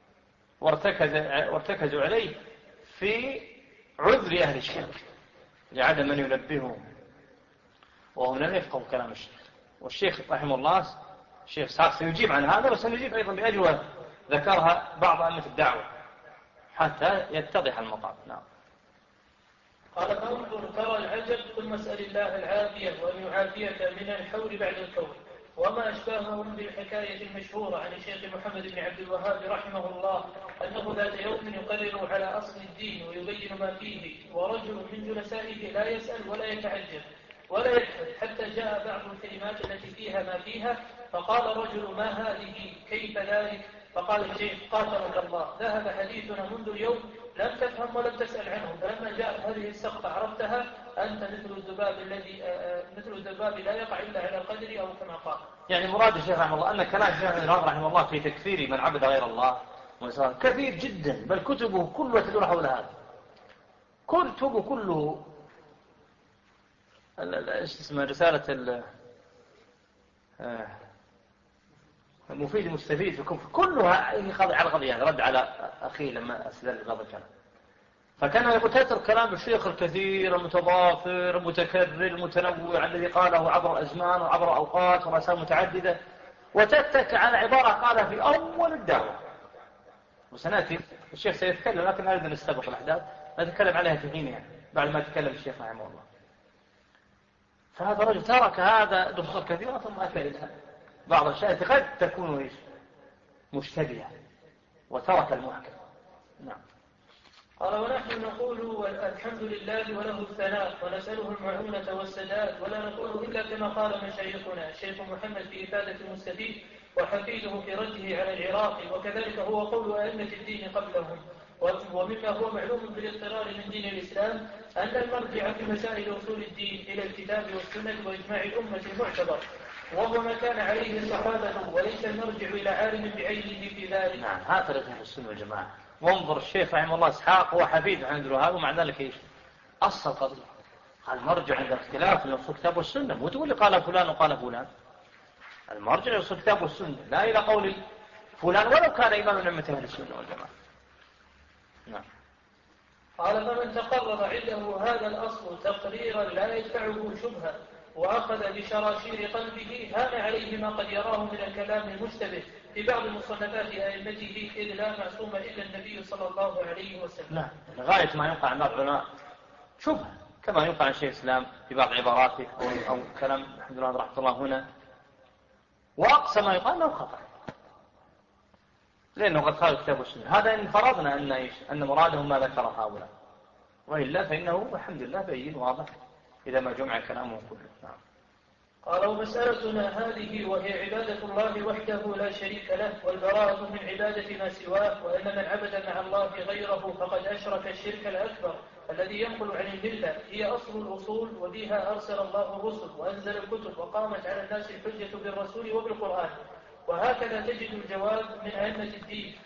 وارتكزوا عليه في عذر أهل الشرك لعدم من ينبههم، وهم لم يفقهوا كلام الشيخ. والشيخ رحمه الله الشيخ ساق سيجيب عن هذا، وسنجيب أيضا بأجوبة ذكرها بعض أئمة الدعوة حتى يتضح المطالب. نعم. قال فانظر ترى العجب ثم اسأل الله العافية وأن يعافيك من الحول بعد الكون. وما أشباههم بالحكاية المشهورة عن الشيخ محمد بن عبد الوهاب رحمه الله أنه ذات يوم يقرر على أصل الدين ويبين ما فيه، ورجل من جلسائه لا يسأل ولا يتعجب ولا يبحث حتى جاء بعض الكلمات التي فيها ما فيها، فقال رجل ما هذه كيف ذلك؟ فقال الشيخ قاتلك الله ذهب حديثنا منذ اليوم لم تفهم ولم تسأل عنه، فلما جاءت هذه السقطة عرفتها أنت مثل الذباب لا يقع إلا على القدر أو كما قال. يعني مراد الشيخ رحمه الله أن كلام الشيخ رحمه الله في تكفير من عبد غير الله كثير جدا، بل كتبه كلها تدور حول هذا، كتبه كله ايش اسمه رسالة المفيد المستفيد في كلها يخضع على القضية، رد على أخيه لما أسأل بعض الكلام. فكان يقول تترك كلام الشيخ الكثير المتضافر المتكرر المتنوع الذي قاله عبر الأزمان وعبر أوقات ورسائل متعددة، وتتك على عبارة قالها في أول الدعوة. وسنأتي الشيخ سيتكلم، لكن لا أريد أن نستبق الأحداث، نتكلم عليها في حينها بعد ما تكلم الشيخ رحمه الله. فهذا الرجل ترك هذا دخول كثيرة ثم أتى بعض الأشياء قد تكون مشتبهة وترك المحكم. نعم. قال ونحن نقول الحمد لله وله الثناء ونسأله المعونة والسداد، ولا نقول إلا كما قال مشايخنا الشيخ محمد في إفادة المستفيد وحفيده في رده على العراقي، وكذلك هو قول أئمة الدين قبلهم. ومما هو معلوم بالاضطرار من دين الإسلام أن المرجع في مسائل أصول الدين إلى الكتاب والسنة وإجماع الأمة المعتبر، وهو ما كان عليه الصحابة، وليس المرجع إلى عالم بعينه في ذلك. نعم، هذا أهل السنة والجماعة. وانظر الشيخ رحمه الله إسحاق هو حفيد عند الوهاب، ومع ذلك إيش أصل قضية المرجع عند اختلاف من الكتاب والسنة، مو تقول لي قال فلان وقال فلان. المرجع إلى الكتاب والسنة، لا إلى قول فلان ولو كان إمام من أئمة أهل السنة والجماعة. نعم. قال فمن تقرر عنده هذا الأصل تقريرا لا يدفعه شبهة وأخذ بشراشير قلبه هان عليه ما قد يراه من الكلام المشتبه في بعض مصنفات أئمته، إذ لا معصوم إلا النبي صلى الله عليه وسلم. نعم، غاية ما ينقع عن بعض العلماء شبهة، كما ينقع عن شيخ الإسلام في بعض عباراته أو كلام الحمد لله رحمه الله هنا، وأقصى ما يقال أنه خطأ لأنه قد قال الكتاب والسنة. هذا إن فرضنا أن مرادهم ما ذكر هؤلاء، وإلا فإنه الحمد لله بين واضح إذا ما جمع كلامه كله. نعم. قال ومسألتنا هذه وهي عبادة الله وحده لا شريك له والبراءة من عبادة ما سواه، وأن من عبد مع الله غيره فقد أشرك الشرك الأكبر الذي ينقل عن الملة، هي أصل الأصول، وبها أرسل الله الرسل وأنزل الكتب وقامت على الناس الحجة بالرسول وبالقرآن. وهكذا تجد الجواب من أئمة الدين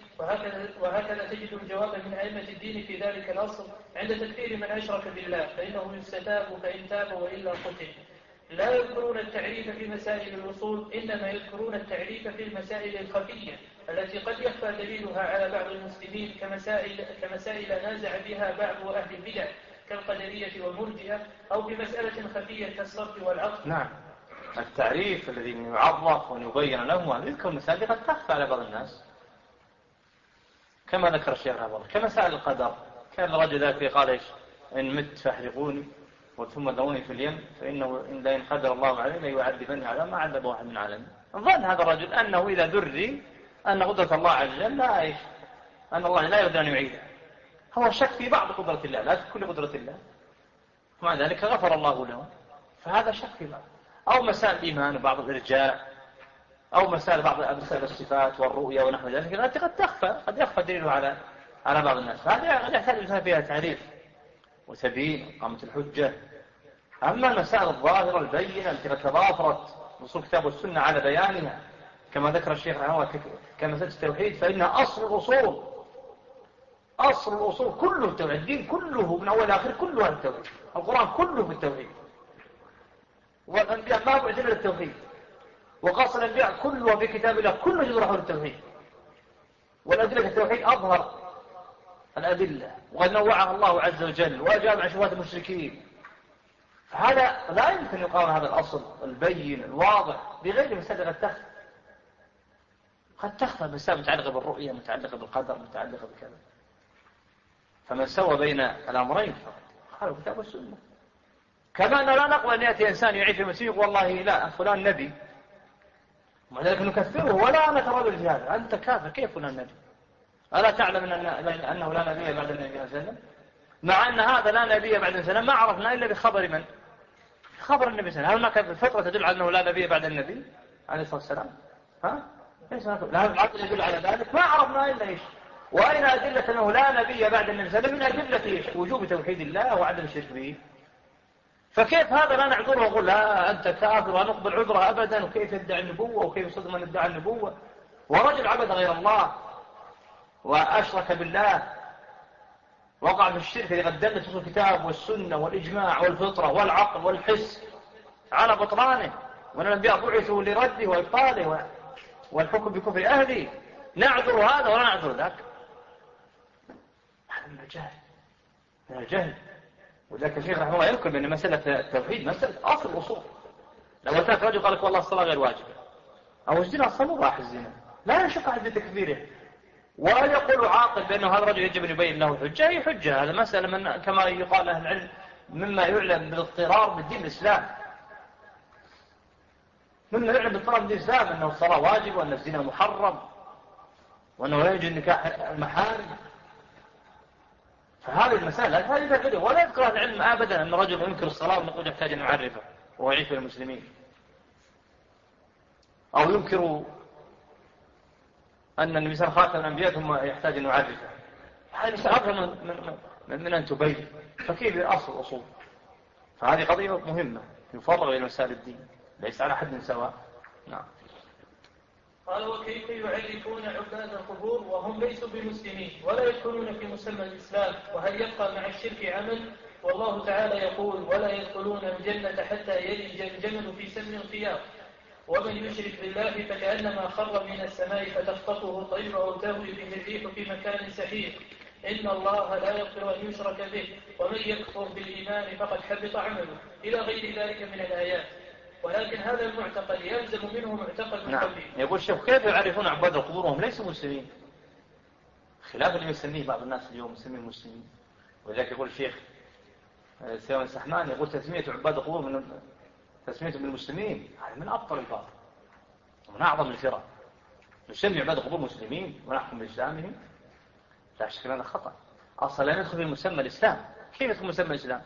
في ذلك الأصل عند تكفير من أشرك بالله، فإنه يستتاب فإن تاب وإلا قتل. لا يذكرون التعريف في مسائل الأصول، إنما يذكرون التعريف في المسائل الخفية التي قد يخفى دليلها على بعض المسلمين كمسائل نازع بها بعض أهل البدع كالقدرية والمرجئة، أو في مسألة خفية كالصرف والعقل. نعم، التعريف الذي يعرف ويبين له يذكر مسائل قد تخفى على بعض الناس كما ذكر الشيخ رحمه الله، كمسائل القدر. كان الرجل ذاك قال إيش إن مت فاحرقوني وثم ذروني في اليم فإنه إن لا ينقدر الله عليه ليعذبني على ما عذب واحد من عالمه. ظن هذا الرجل أنه إذا ذري أن قدرة الله عز وجل لا إيش، أن الله لا يريد أن يعيده، هو شك في بعض قدرة الله لا في كل قدرة الله، ومع ذلك غفر الله له، فهذا شك في بعض. أو مسائل الإيمان وبعض الإرجاء، أو مسائل بعض الصفات والرؤية ونحو ذلك التي قد تخفى، قد يخفى دليله على بعض الناس، فهذا قد يحتاج فيها تعريف وتبيين وقامة الحجة. أما المسائل الظاهرة البينة التي تضافرت نصوص الكتاب والسنة على بيانها كما ذكر الشيخ رحمه الله كمسألة التوحيد، فإنها أصل الأصول، أصل الأصول كله التوحيد، الدين كله من أول آخر كله التوحيد، القرآن كله في التوحيد، والأنبياء ما بعثوا إلا التوحيد، وقص الأنبياء كله في كتاب الله كله يدور حول التوحيد، والأدلة التوحيد أظهر الأدلة وقد نوعها الله عز وجل وأجاب عن شبهات المشركين. فهذا لا يمكن يقارن هذا الأصل البين الواضح بغير مسألة قد تخفى مسائل متعلقة بالرؤية، متعلقة بالقدر، متعلقة بكذا. فمن سوى بين الأمرين خالف الكتاب والسنة. كما أن لا نقبل أن يأتي إنسان يعيش في المسيح والله لا فلان نبي، ومع ذلك نكفره ولا نتردد في هذا، أنت كافر كيف فلان نبي؟ ألا تعلم أنه لا نبي بعد النبي صلى الله عليه وسلم؟ مع أن هذا لا نبي بعد النبي صلى الله عليه وسلم ما عرفنا إلا بخبر من؟ خبر النبي صلى الله عليه وسلم. هل هناك الفترة تدل على أنه لا نبي بعد النبي عليه الصلاة والسلام؟ ها؟ ليس هناك العقل يدل على ذلك، ما عرفنا إلا إيش؟ وأين أدلة أنه لا نبي بعد النبي صلى الله عليه وسلم؟ من أدلة إيش؟ وجوب توحيد الله وعدم الشرك به. فكيف هذا لا نعذره ونقول لا أنت كافر ونقبل عذره أبدا، وكيف يدعي النبوة وكيف يصدق من ادعى النبوة، ورجل عبد غير الله وأشرك بالله وقع في الشرك الذي قد دلت الكتاب والسنة والإجماع والفطرة والعقل والحس على بطلانه، وأن الأنبياء بعثوا لرده وإبطاله والحكم بكفر أهله. نعذر هذا ولا نعذر ذاك. هذا من الجهل، من الجهل. وذلك الشيخ رحمه الله يذكر بأن مسألة التوحيد مسألة أصل الأصول. لو أتاك رجل قال لك والله الصلاة غير واجبة أو الزنا أصلا راح الزنا، لا يشك أحد بتكفيره، ولا يقول عاقل بأنه هذا الرجل يجب أن يبين له حجة. هي حجة، هذا مسألة من كما يقال أهل العلم مما يعلم بالاضطرار بالدين الإسلام، مما يعلم بالاضطرار بالدين الإسلام أنه الصلاة واجب وأن الزنا محرم وأنه لا يجوز نكاح المحارم. فهذه المسألة هذه تفرق. ولا يذكر أهل العلم أبدا أن رجل ينكر الصلاة ونقول يحتاج أن يعرفه وهو يعيش في المسلمين، أو ينكر أن النبي صلى الله عليه وسلم خاتم الأنبياء ثم يحتاج أن يعرفه. هذه مسألة من أن تبين. فكيف الأصل أصول؟ فهذه قضية مهمة يفرغ إلى مسائل الدين، ليس على حد سواء. نعم. قال وكيف يعرفون عباد القبور وهم ليسوا بمسلمين ولا يدخلون في مسمى الإسلام؟ وهل يبقى مع الشرك عمل؟ والله تعالى يقول ولا يدخلون الجنة حتى يلج الجمل في سم الخياط. ومن يشرك بالله فكأنما خر من السماء فتخطفه الطير أو تهوي به الريح في مكان سحيق. إن الله لا يغفر أن يشرك به ومن يكفر بالإيمان فقد حبط عمله، إلى غير ذلك من الآيات. ولكن هذا المعتقد يلزم منه معتقد نعم. يقول الشيخ كيف يعرفون عباد القبور وهم ليسوا مسلمين؟ خلاف اللي يسميه بعض الناس اليوم يسميه مسلمين. ولذلك يقول الشيخ سيوان السحمان يقول تسمية عباد القبور من تسمية بالمسلمين هذا من أبطل الباطل ومن أعظم الفرق. نسمي عباد القبور مسلمين ونحكم بإسلامهم، لا شك هذا خطأ. أصلا لا ندخل في مسمى الإسلام. كيف يدخل مسمى الإسلام؟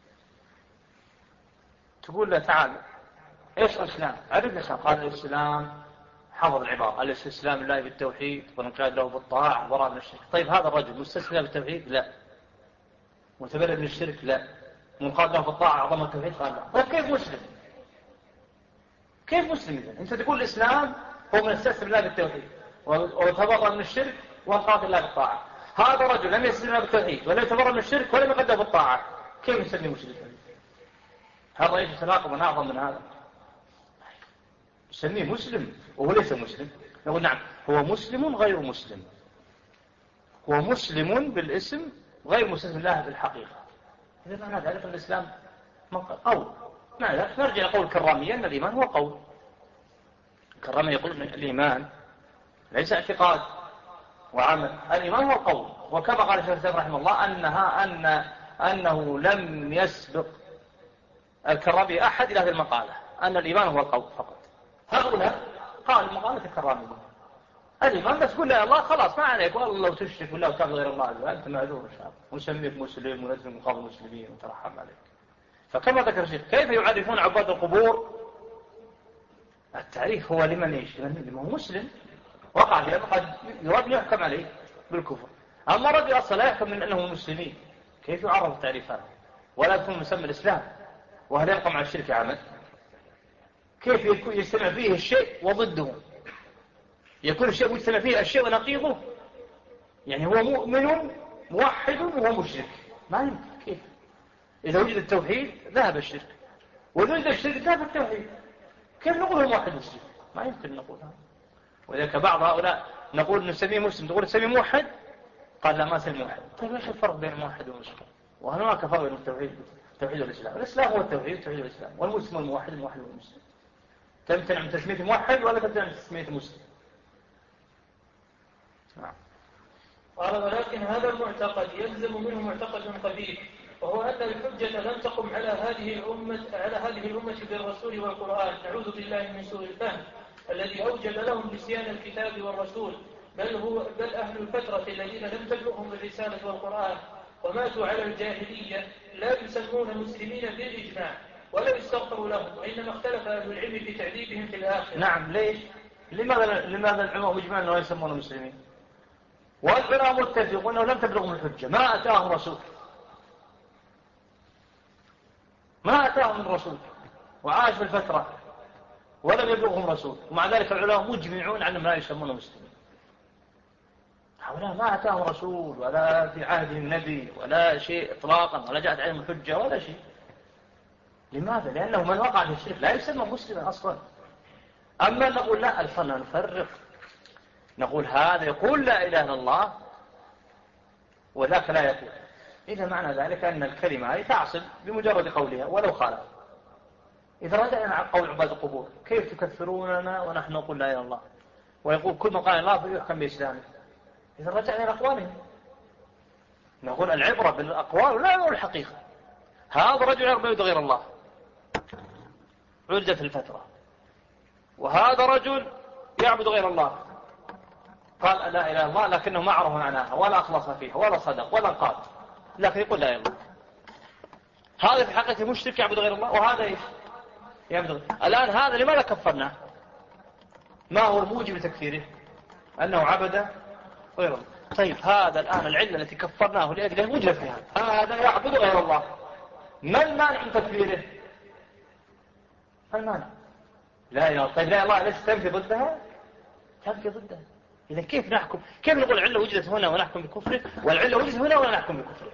تقول له تعال إيش الإسلام؟ عرف الإسلام. قال الإسلام حفظ العبارة الاستسلام لله بالتوحيد والانقياد له بالطاعة وراء من الشرك. طيب هذا الرجل مستسلم بالتوحيد؟ لا. متبرئ من الشرك؟ لا. منقاد له بالطاعة أعظم التوحيد؟ قال لا. طيب كيف مسلم؟ كيف مسلم إذن؟ أنت تقول الإسلام هو من استسلم لله بالتوحيد وتبرأ من الشرك وانقاد الله بالطاعة. هذا رجل لم يستسلم لله بالتوحيد ولا يتبرأ من الشرك ولا ينقاد له بالطاعة، كيف يسمي مسلما؟ هذا ليس تناقض أعظم من هذا. يسميه مسلم وهو ليس مسلم. نقول نعم هو مسلم غير مسلم، هو مسلم بالاسم غير مسلم الله بالحقيقة. إذا معنى ذلك الإسلام قول. معنى ذلك نرجع لقول الكرامية أن الإيمان هو قول. الكرامية يقول أن الإيمان ليس اعتقاد وعمل، الإيمان هو قول. وكما قال الشيخ الإسلام رحمه الله أنه لم يسبق الكرامية أحد إلى هذه المقالة أن الإيمان هو القول فقط. هؤلاء قال مقالة الكرامية الإيمان بس قل لا الله خلاص ما عليك، والله لو تشرك والله وتعبد غير الله أنت معذور إن شاء الله، ونسميك مسلم ونسلم مقابل المسلمين ونترحم عليك. فكما ذكر الشيخ كيف يعرفون عباد القبور؟ التعريف هو لمن ايش؟ لمن هو مسلم وقع في قد يراد يحكم عليه بالكفر، أما رجل أصلا لا يحكم من أنه مسلمين. كيف يعرف التعريف هذا ولا يكون مسمى الإسلام؟ وهل يبقى مع الشرك عمل؟ كيف يكون يجتمع فيه الشيء وضده؟ يكون الشيء مجتمع فيه الشيء ونقيضه؟ يعني هو مؤمن موحد وهو مشرك، ما يمكن. كيف؟ إذا وجد التوحيد ذهب الشرك، وإذا وجد الشرك ذهب التوحيد. كيف نقول هو موحد مشرك؟ ما يمكن نقول هذا. وإذا بعض هؤلاء نقول نسميه مسلم تقول نسميه موحد، قال لا ما سمي موحد. طيب ايش الفرق بين الموحد والمشرك؟ وهل هناك فرق بين التوحيد والإسلام؟ الإسلام هو التوحيد والتوحيد والإسلام، والمسلم الموحد والمسلم. تمتنع من تسمية موحد ولا تمتنع من تسمية مسلم؟ قال ولكن هذا المعتقد يلزم منه معتقد قبيح، وهو أن الحجة لم تقم على هذه الأمة بالرسول والقرآن، نعوذ بالله من سوء الفهم الذي أوجب لهم نسيان الكتاب والرسول، بل أهل الفترة الذين لم تبلغهم الرسالة والقرآن وماتوا على الجاهلية لا يسمون مسلمين بالإجماع ولا يستغفر لهم، وإنما اختلف أهل العلم في تعذيبهم في الآخرة. نعم ليش؟ لماذا العلماء مجمعين أنه يسمون مسلمين؟ والعلماء متفقون أنه لم تبلغهم الحجة، ما أتاهم رسول، ما أتاهم الرسول وعاش في الفترة ولم يبلغهم رسول، ومع ذلك العلماء مجمعون أنهم لا يسمون مسلمين. هؤلاء ما أتاهم رسول ولا في عهد النبي ولا شيء إطلاقا ولا جاءت عليهم الحجة ولا شيء. لماذا؟ لأنه من وقع في الشرك لا يسمى مسلما أصلا. أما نقول لا الفرق، نفرق، نقول هذا يقول لا إله إلا الله وذاك لا يقول. إذا معنى ذلك أن الكلمة هذه تعصب بمجرد قولها ولو خالف. إذا رجعنا عن قول عباد القبور كيف تكفروننا ونحن نقول لا إله إلا الله، ويقول كل من قال الله فيحكم بإسلامه. إذا رجعنا إلى أقوالهم نقول العبرة بالأقوال ولا نقول الحقيقة. هذا رجل يعبد غير الله عدت الفترة، وهذا رجل يعبد غير الله قال لا إله إلا الله لكنه ما عرف معناها ولا أخلص فيها ولا صدق ولا قال، لكن يقول لا إله إلا الله. هذا في حقيقة مشرك يعبد غير الله، وهذا إيش يعبد غير. الآن هذا لماذا كفرناه؟ ما هو الموجب لتكفيره؟ أنه عبد غير الله. طيب هذا الآن العلة التي كفرناه لأجلها موجب فيها، هذا يعبد غير الله، ما المانع من تكفيره؟ ما المانع؟ لا إله. طيب لا الله ليس تنفي ضدها؟ تنفي ضدها. إذا كيف نحكم؟ كيف نقول العلة وجدت هنا ونحكم بكفره، والعلة وجدت هنا ولا نحكم بكفره؟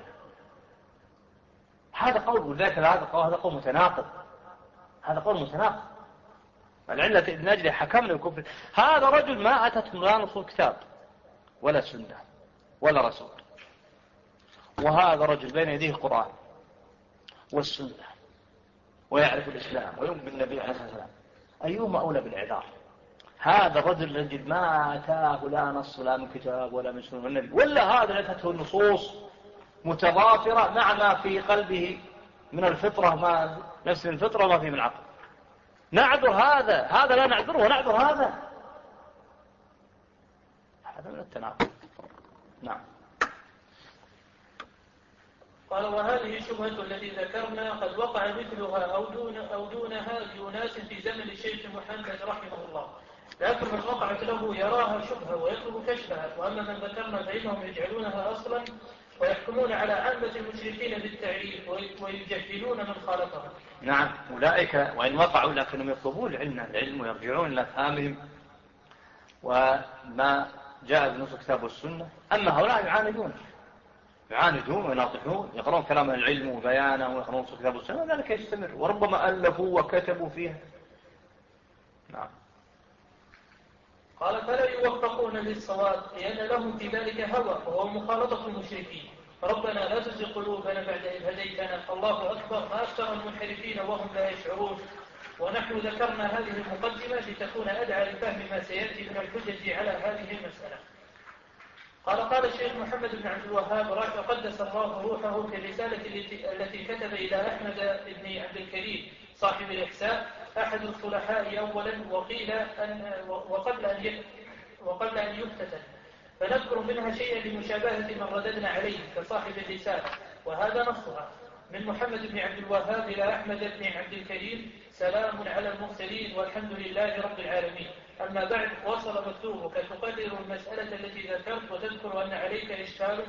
هذا قول، وذاك هذا قول متناقض. هذا قول متناقض. العلة من أجل حكمنا بكفره. هذا رجل ما أتت لا نصوص كتاب ولا سنة ولا رسول، وهذا رجل بين يديه القرآن والسنة ويعرف الإسلام ويؤمن بالنبي عليه الصلاة والسلام، أيهما أولى بالإعذار؟ هذا الرجل الذي ما أتاه لا نص لا من كتاب ولا من سنة النبي، ولا هذا أتته النصوص متضافرة مع ما في قلبه من الفطرة، ما نفس الفطرة ما فيه من العقل. نعذر هذا لا نعذره ونعذر هذا من التناقض. نعم. قال وهذه الشبهة التي ذكرنا قد وقع مثلها أو دونها لأناس في زمن الشيخ محمد رحمه الله، لكن من وقعت له يراها شبهة ويطلب كشفها، وأما من ذكرنا فإنهم يجعلونها أصلا ويحكمون على عامة المشركين بالتعريف ويجهلون من خالفها. نعم، أولئك وإن وقعوا لكنهم يطلبون العلم ويرجعون إلى فهمهم وما جاء بنص الكتاب والسنة. أما هؤلاء يعاندون ويناطحون، يقرون كلام العلم وبيانه ويقرون نص الكتاب والسنة، ذلك يستمر، وربما ألفوا وكتبوا فيها. نعم. قال فلا يوفقون للصواب لأن لهم في ذلك هوى وهو مخالطة المشركين. ربنا لا تزغ قلوبنا بعد إذ هديتنا، الله أكبر، ما أكثر المنحرفين وهم لا يشعرون. ونحن ذكرنا هذه المقدمة لتكون أدعى لفهم ما سيأتي من الحجج على هذه المسألة. قال الشيخ محمد بن عبد الوهاب قدس الله روحه في الرسالة التي كتب إلى أحمد بن عبد الكريم صاحب الإحساء أحد الصلحاء أولا وقبل أن يفتتن، فنذكر منها شيئا لمشابهة من رددنا عليه كصاحب الرسالة، وهذا نصها من محمد بن عبد الوهاب إلى أحمد بن عبد الكريم: سلام على المرسلين والحمد لله رب العالمين. أما بعد، وصل مكتوبك تقرر المسألة التي ذكرت وتذكر أن عليك إشكال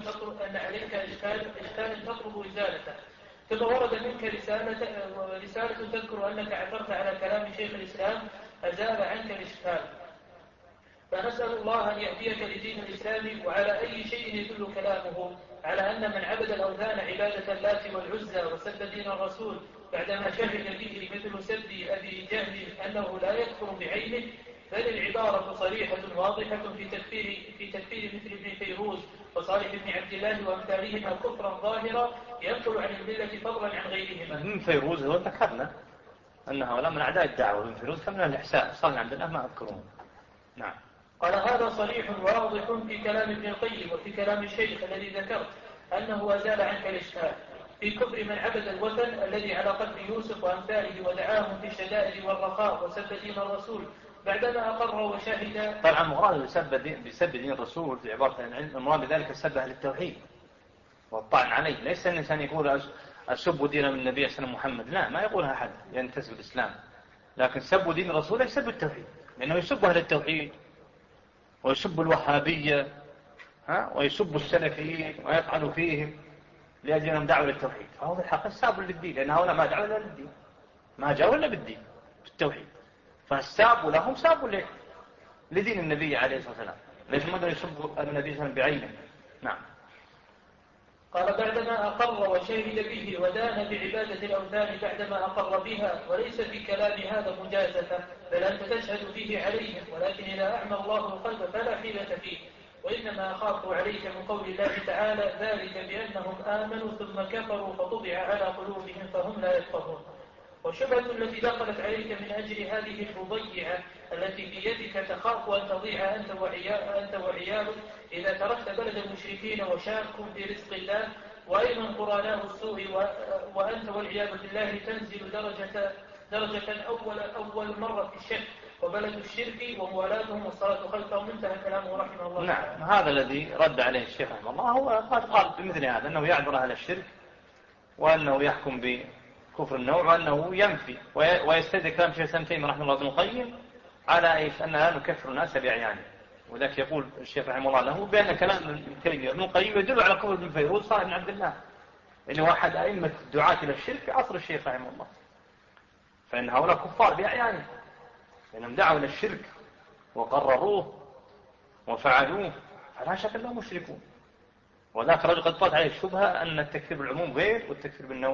تطلب إزالته، ثم ورد منك رسالة تذكر أنك عثرت على كلام شيخ الإسلام أزال عنك الإشكال، فنسأل الله أن يهديك لدين الإسلام وعلى أي شيء يدل كلامه على أن من عبد الأوثان عبادة اللات والعزى وسب دين الرسول بعدما شهد به مثل سب أبي جهل أنه لا يكفر بعينه، بل العبارة صريحة واضحة في تكفير مثل ابن فيروز وصالح بن عبد الله وأمثالهما كفرا ظاهرا ينقل عن الملة فضلا عن غيرهما. ابن فيروز هو ذكرنا أن هؤلاء من أعداء الدعوة، ابن فيروز كان من الإحساء، صار عندنا ما أذكرون. نعم. قال هذا صريح واضح في كلام ابن القيم وفي كلام الشيخ الذي ذكرت أنه أزال عنك الإشكال في كفر من عبد الوثن الذي على قلب يوسف وأمثاله ودعاهم في الشدائد والرخاء وسب دين الرسول بعدما أقر وشهد. طبعا مراد بسب دين الرسول في عبارة العلم المراد بذلك السب أهل التوحيد والطعن عليه، ليس الإنسان يقول أسب دين من النبي صلى الله عليه وسلم محمد، لا، ما يقولها أحد ينتسب الإسلام، لكن سب دين الرسول يسب التوحيد، لأنه يسب أهل التوحيد ويسب الوهابية ويسب السلفيين ويطعن فيهم لأجل أنهم دعوا للتوحيد، فهو في الحقيقة ساب للدين، لأن هؤلاء ما دعوا إلا للدين، ما جاءوا إلا بالدين بالتوحيد، فالساب لهم ساب لدين النبي عليه الصلاة والسلام. ليس مدى يسب النبي صلى الله عليه وسلم بعينه. نعم. قال بعدما أقر وشهد به ودان بعبادة الأوثان بعدما أقر بها، وليس في كلام هذا مجازفة، بل أنت تشهد فيه عليهم، ولكن إذا أعمى الله القلب فلا حيلة فيه. وإنما أخاف عليك من قول الله تعالى ذلك بأنهم آمنوا ثم كفروا فطبع على قلوبهم فهم لا يفقهون. والشبهة التي دخلت عليك من أجل هذه المضيعة التي في يدك تخاف أن تضيع أنت وعيالك إذا تركت بلد المشركين وشاركوا في رزق الله، وأيضا قراناه السوء، وأنت والعياذ بالله تنزل درجة أول مرة في الشرك وبلد الشرك وموالاتهم والصلاة خلفهم. انتهى كلامه رحمه الله. نعم، هذا الذي رد عليه الشيخ رحمه الله. هو قال بمثل هذا أنه يعذر أهل الشرك، وأنه يحكم بكفر النوع، وأنه ينفي ويستدرك كلام شيخ الإسلام تيمية رحمه الله ابن القيم على أن لا نكفر الناس بأعيانه. وذلك يقول الشيخ رحمه الله له بأن كلام ابن تيمية ابن القيم يدل على كفر ابن فيروز صالح بن عبد الله، إنه أحد أئمة الدعاة إلى الشرك في عصر الشيخ رحمه الله، فإن هؤلاء كفار بأعيانه، لأنهم دعوا إلى الشرك وقرروه وفعلوه، فلا شك أنهم مشركون. وذاك الرجل قد طلعت عليه الشبهة أن التكفير بالعموم غير والتكفير بالنوع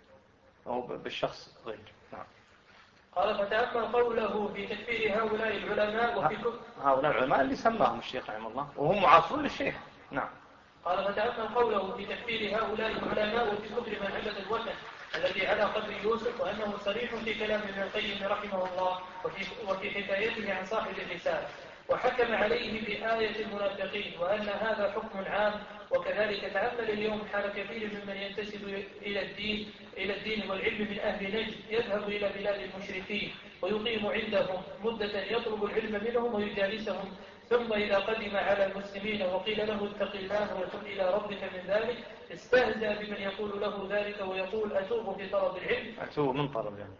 أو بالشخص غير. نعم. قال فتأمل قوله في تكفير هؤلاء العلماء وفي كفر هؤلاء العلماء اللي سماهم الشيخ رحمه الله وهم معاصرون للشيخ. نعم. قال فتأمل قوله في تكفير هؤلاء العلماء وفي كفر من عبد الوثن الذي على قدر يوسف، وأنه صريح في كلام ابن القيم رحمه الله وفي حكايته عن صاحب الرسالة، وحكم عليه بآية المنافقين، وأن هذا حكم عام. وكذلك تأمل اليوم حال كثير ممن ينتسب إلى الدين والعلم من أهل نجد، يذهب إلى بلاد المشركين ويقيم عندهم مدة يطلب العلم منهم ويجالسهم، ثم إذا قدم على المسلمين وقيل له اتق الله وتب إلى ربك من ذلك استهزأ بمن يقول له ذلك ويقول أتوب في طلب العلم. أتوب من طلب العلم.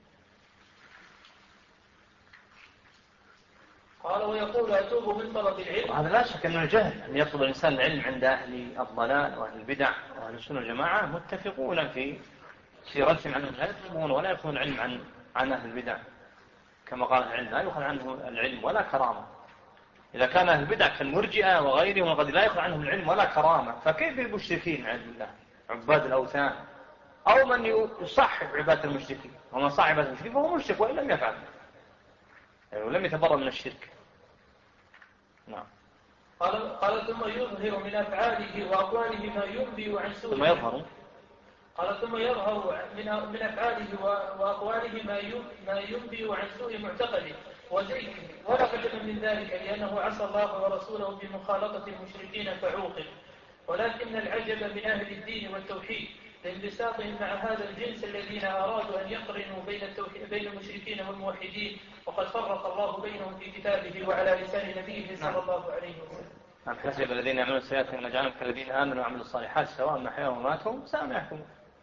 قال ويقول أتوب من طلب العلم. هذا لا شك أنه جهل أن يطلب الإنسان العلم عند أهل الضلال وأهل البدع وأهل السنة والجماعة متفقون في سيرتهم عنهم، لا يطلبون ولا يأخذون العلم عن أهل البدع، كما قال العلم لا يأخذ عنه العلم ولا كرامة. إذا كان أهل البدع كالمرجئة وغيرهم قد لا يأخذ عنهم العلم ولا كرامة، فكيف بالمشركين عند الله عباد الأوثان أو من يصحب عبادة المشركين؟ ومن صاحب عبادة المشركين فهو مشرك وإن لم يفعل، يعني ولم يتبرأ من الشرك. نعم. قال ثم يظهر من أفعاله وأقواله ما ينبئ عن سوء. ثم يظهر. قال ثم يظهر من أفعاله وأقواله ما ينبئ عن سوء معتقده وزيفه، ولا عجب من ذلك لأنه عصى الله ورسوله بمخالطة المشركين فعوقب. ولكن العجب من أهل الدين والتوحيد لانبساطهم مع هذا الجنس الذين أرادوا أن يقرنوا بين المشركين والموحدين، وقد فرق الله بينهم في كتابه وعلى لسان نبيه صلى الله عليه وسلم. أم حسب الذين يعملون السيئات أن نجعلهم كالذين آمنوا وعملوا الصالحات سواء محياهم وماتهم ساء ما يحكمون.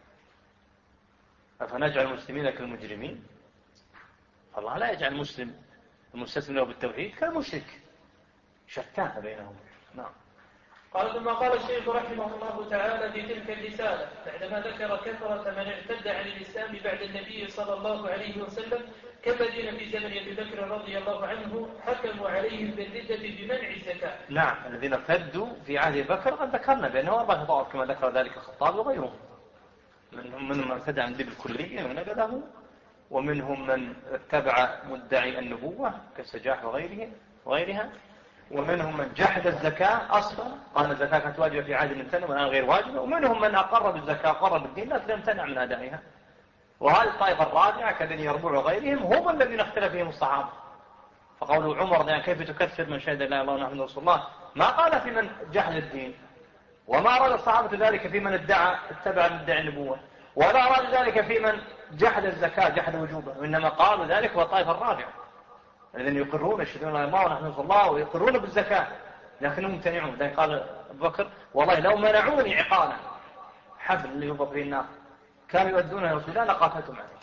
أفنجعل المسلمين كالمجرمين؟ الله لا يجعل المسلم المستسلم له بالتوحيد كالمشرك، شتان بينهم. نعم. قال ثم قال الشيخ رحمه الله تعالى في تلك الرسالة بعدما ذكر كثرة من ارتد عن الإسلام بعد النبي صلى الله عليه وسلم كالذين في زمن أبي بكر رضي الله عنه حكموا عليهم بالردة بمنع الزكاة. نعم، الذين ارتدوا في عهد بكر قد ذكرنا بأنه 4 طوائف كما ذكر ذلك الخطاب وغيره، منهم من ارتدى عن الدين بالكلية ونقله، ومنهم من اتبع مدعي النبوة كالسجاح وغيرها، ومنهم من جحد الزكاة أصلا قال الزكاة كانت واجبة في عهد من سنة والآن غير واجبة، ومنهم من أقر بالزكاة أقر بالدين لكن امتنع من أدائها. وهذه الطائفة الرابعة كالذين يربع وغيرهم هم الذين اختلف فيهم الصحابة. فقولوا عمر كيف تكفر من شهد لا إله إلا الله محمد رسول الله ما قال في من جحد الدين، وما أراد الصحابة ذلك في من اتبع مدعي النبوة، ولا أراد ذلك في من جحد الزكاة جحد وجوبه، وإنما قالوا ذلك هو الطائفة الرابعة الذين يقرون يشهدون لا إله إلا الله ونحن رسول الله ويقرون بالزكاة لكنهم ممتنعون. لذلك قال أبو بكر والله لو منعوني عقالا حفل اللي يوضع في النار كانوا يؤدونه رسول الله لقاتلتم عليه.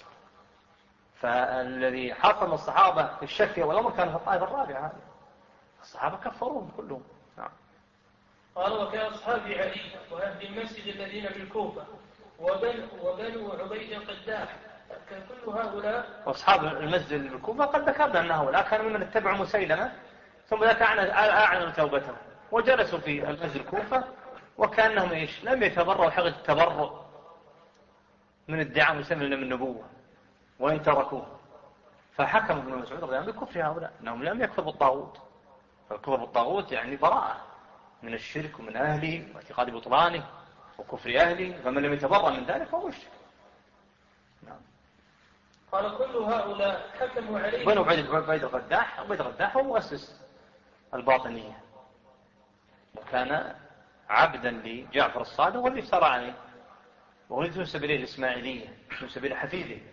فالذي حصل الصحابة في الشك والأمر كان في الطائفة الرابعة هذه، الصحابة كفروهم كلهم. نعم. قال وكأصحاب علي وأهل المسجد الذين بالكوفة وبنو عبيد القداح كل هؤلاء. وأصحاب المسجد بالكوفة قد ذكرنا أن هؤلاء كانوا ممن اتبعوا مسيلمة ثم ذاك أعلنوا توبتهم وجلسوا في المسجد الكوفة وكأنهم إيش لم يتبرؤوا حقيقة التبرؤ من ادعاء مسلم من النبوة وإن تركوه. فحكم ابن مسعود رضي الله عنه بكفر هؤلاء أنهم لم يكفروا بالطاغوت. فالكفر بالطاغوت يعني براءة من الشرك ومن أهله واعتقاد بطلانه وكفر أهله، فمن لم يتبرأ من ذلك فهو مشرك. نعم. قال كل هؤلاء حكموا عليه. بنو عبيد القداح هو مؤسس الباطنية وكان عبدا لجعفر الصادق والذي افترى عليه، وهو تنسب إليه الإسماعيلية، تنسب إلى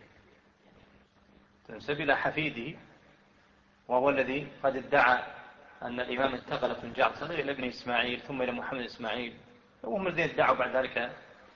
حفيده، وهو الذي قد ادعى أن الإمام انتقل من جعفر الصادق إلى ابن إسماعيل ثم إلى محمد إسماعيل، وهم الذين ادعوا بعد ذلك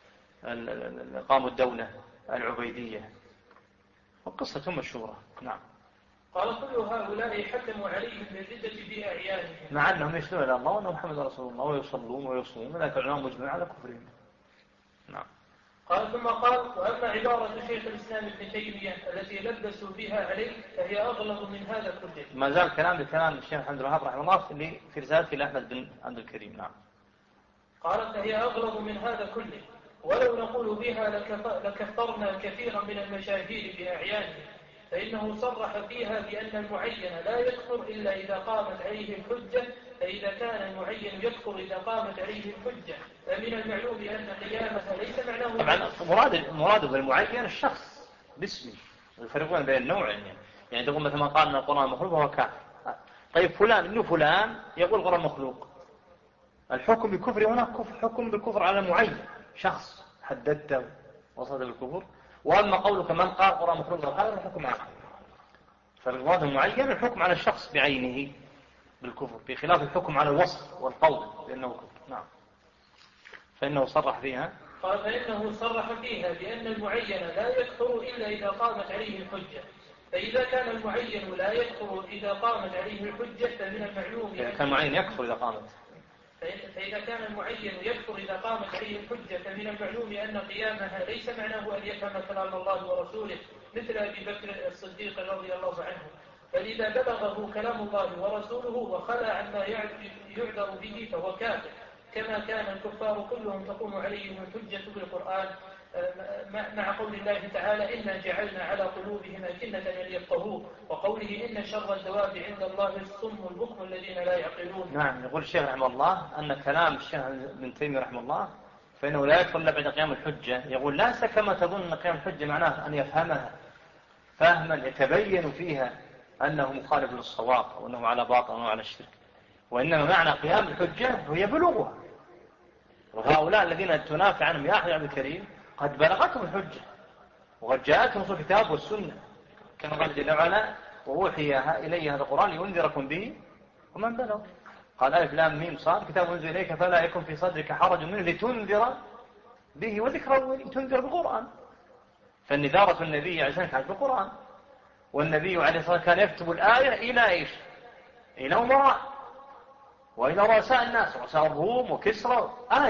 قاموا الدولة العبيدية، وقصة مشهورة. نعم. قال كل هؤلاء حكموا عليهم بالردة بأعيانهم مع أنهم يشهدون إلى الله وأن محمد رسول الله ويصلون ويصومون، ولكن العلماء مجمعون على كفرهم. نعم. قال ثم قال وأما عبارة شيخ الإسلام ابن تيمية التي لبسوا بها عليه فهي أغلظ من هذا كله. ما زال كلام بكلام الشيخ محمد بن وهاب رحمه الله اللي في رسالته لأحمد بن عبد الكريم. نعم. قال فهي أغلظ من هذا كله، ولو نقول بها لكفرنا كثيرا من المشاهير بأعيانهم، فإنه صرح فيها بأن المعين لا يكفر إلا إذا قامت عليه الحجة، فإذا كان المعين يكفر إذا قامت عليه الحجة فمن المعلوم أن قيامته ليس معناه. طبعا مراد بالمعين الشخص باسمه، يفرقون بين النوعين، يعني تقول مثلا قال أن القرآن مخلوق وهو كافر. طيب فلان ابن فلان يقول القرآن مخلوق، الحكم بالكفر هنا حكم بالكفر على معين شخص حددته وصلت بالكفر، وأما قولك من قال القرآن مخلوق هذا الحكم عام. فالمراد المعين الحكم على الشخص بعينه بالكفر، بخلاف الحكم على الوصف والقول بأنه كفر. نعم. فإنه صرح فيها. قال فإنه صرح فيها بأن المعين لا يكفر إلا إذا قامت عليه الحجة، فإذا كان المعين لا يكفر إذا قامت عليه الحجة فمن المعلوم إذا كان المعين يكفر إذا قامت. فإذا كان المعين يكفر إذا قامت عليه الحجة فمن المعلوم أن قيامها ليس معناه أن يفهم كلام الله ورسوله مثل أبي بكر الصديق رضي الله عنه، فإذا بلغه كلام الله ورسوله وخلى عما يعذر به فهو كافر، كما كان الكفار كلهم تقوم عليهم الحجة بالقرآن مع قول الله تعالى إنا جعلنا على قلوبهم أكنة أن يفقهوه، وقوله إن شر الدواب عند الله الصم البكم الذين لا يعقلون. نعم. يقول الشيخ رحمه الله أن كلام الشيخ ابن تيمية رحمه الله فإنه لا يدخل إلا بعد قيام الحجة. يقول ليس كما تظن أن قيام الحجة معناه أن يفهمها فهما يتبين فيها أنه مخالف للصواب وأنه على باطل وأنه على الشرك، وإنما معنى قيام الحجة هي بلوغها. وهؤلاء الذين تنافع عنهم يا أحمد عبد الكريم قد بلغتهم الحجة وقد جاءتهم نصوص الكتاب والسنة، كما قال جل وعلا ووحي إلي هذا القرآن لينذركم به ومن بلغ. قال ألف لام ميم صاد كتاب أنزل إليك فلا يكن في صدرك حرج منه لتنذر به وذكر تنذر بالقرآن. فالنذارة النبي عليه الصلاة والسلام كانت بالقرآن، والنبي عليه الصلاة والسلام كان يكتب الآية إلى إيش؟ إلى أمراء وإلى رؤساء الناس، رؤساء الروم وكسرى،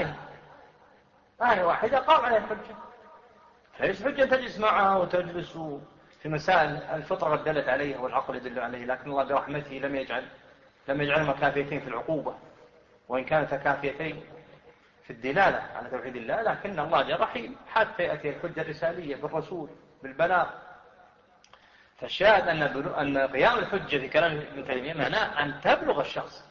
آية واحدة قام عليها الحجة. فليس حجة تجلس معها وتجلس في مسائل الفطرة قد دلت عليها والعقل يدل عليه، لكن الله برحمته لم يجعلهما كافيتين في العقوبة، وإن كانت كافيتين في الدلالة على توحيد الله، لكن الله جل رحيم حتى يأتي الحجة الرسالية بالرسول بالبلاغ. فالشاهد أن قيام الحجة في كلام ابن تيمية معناه أن تبلغ الشخص،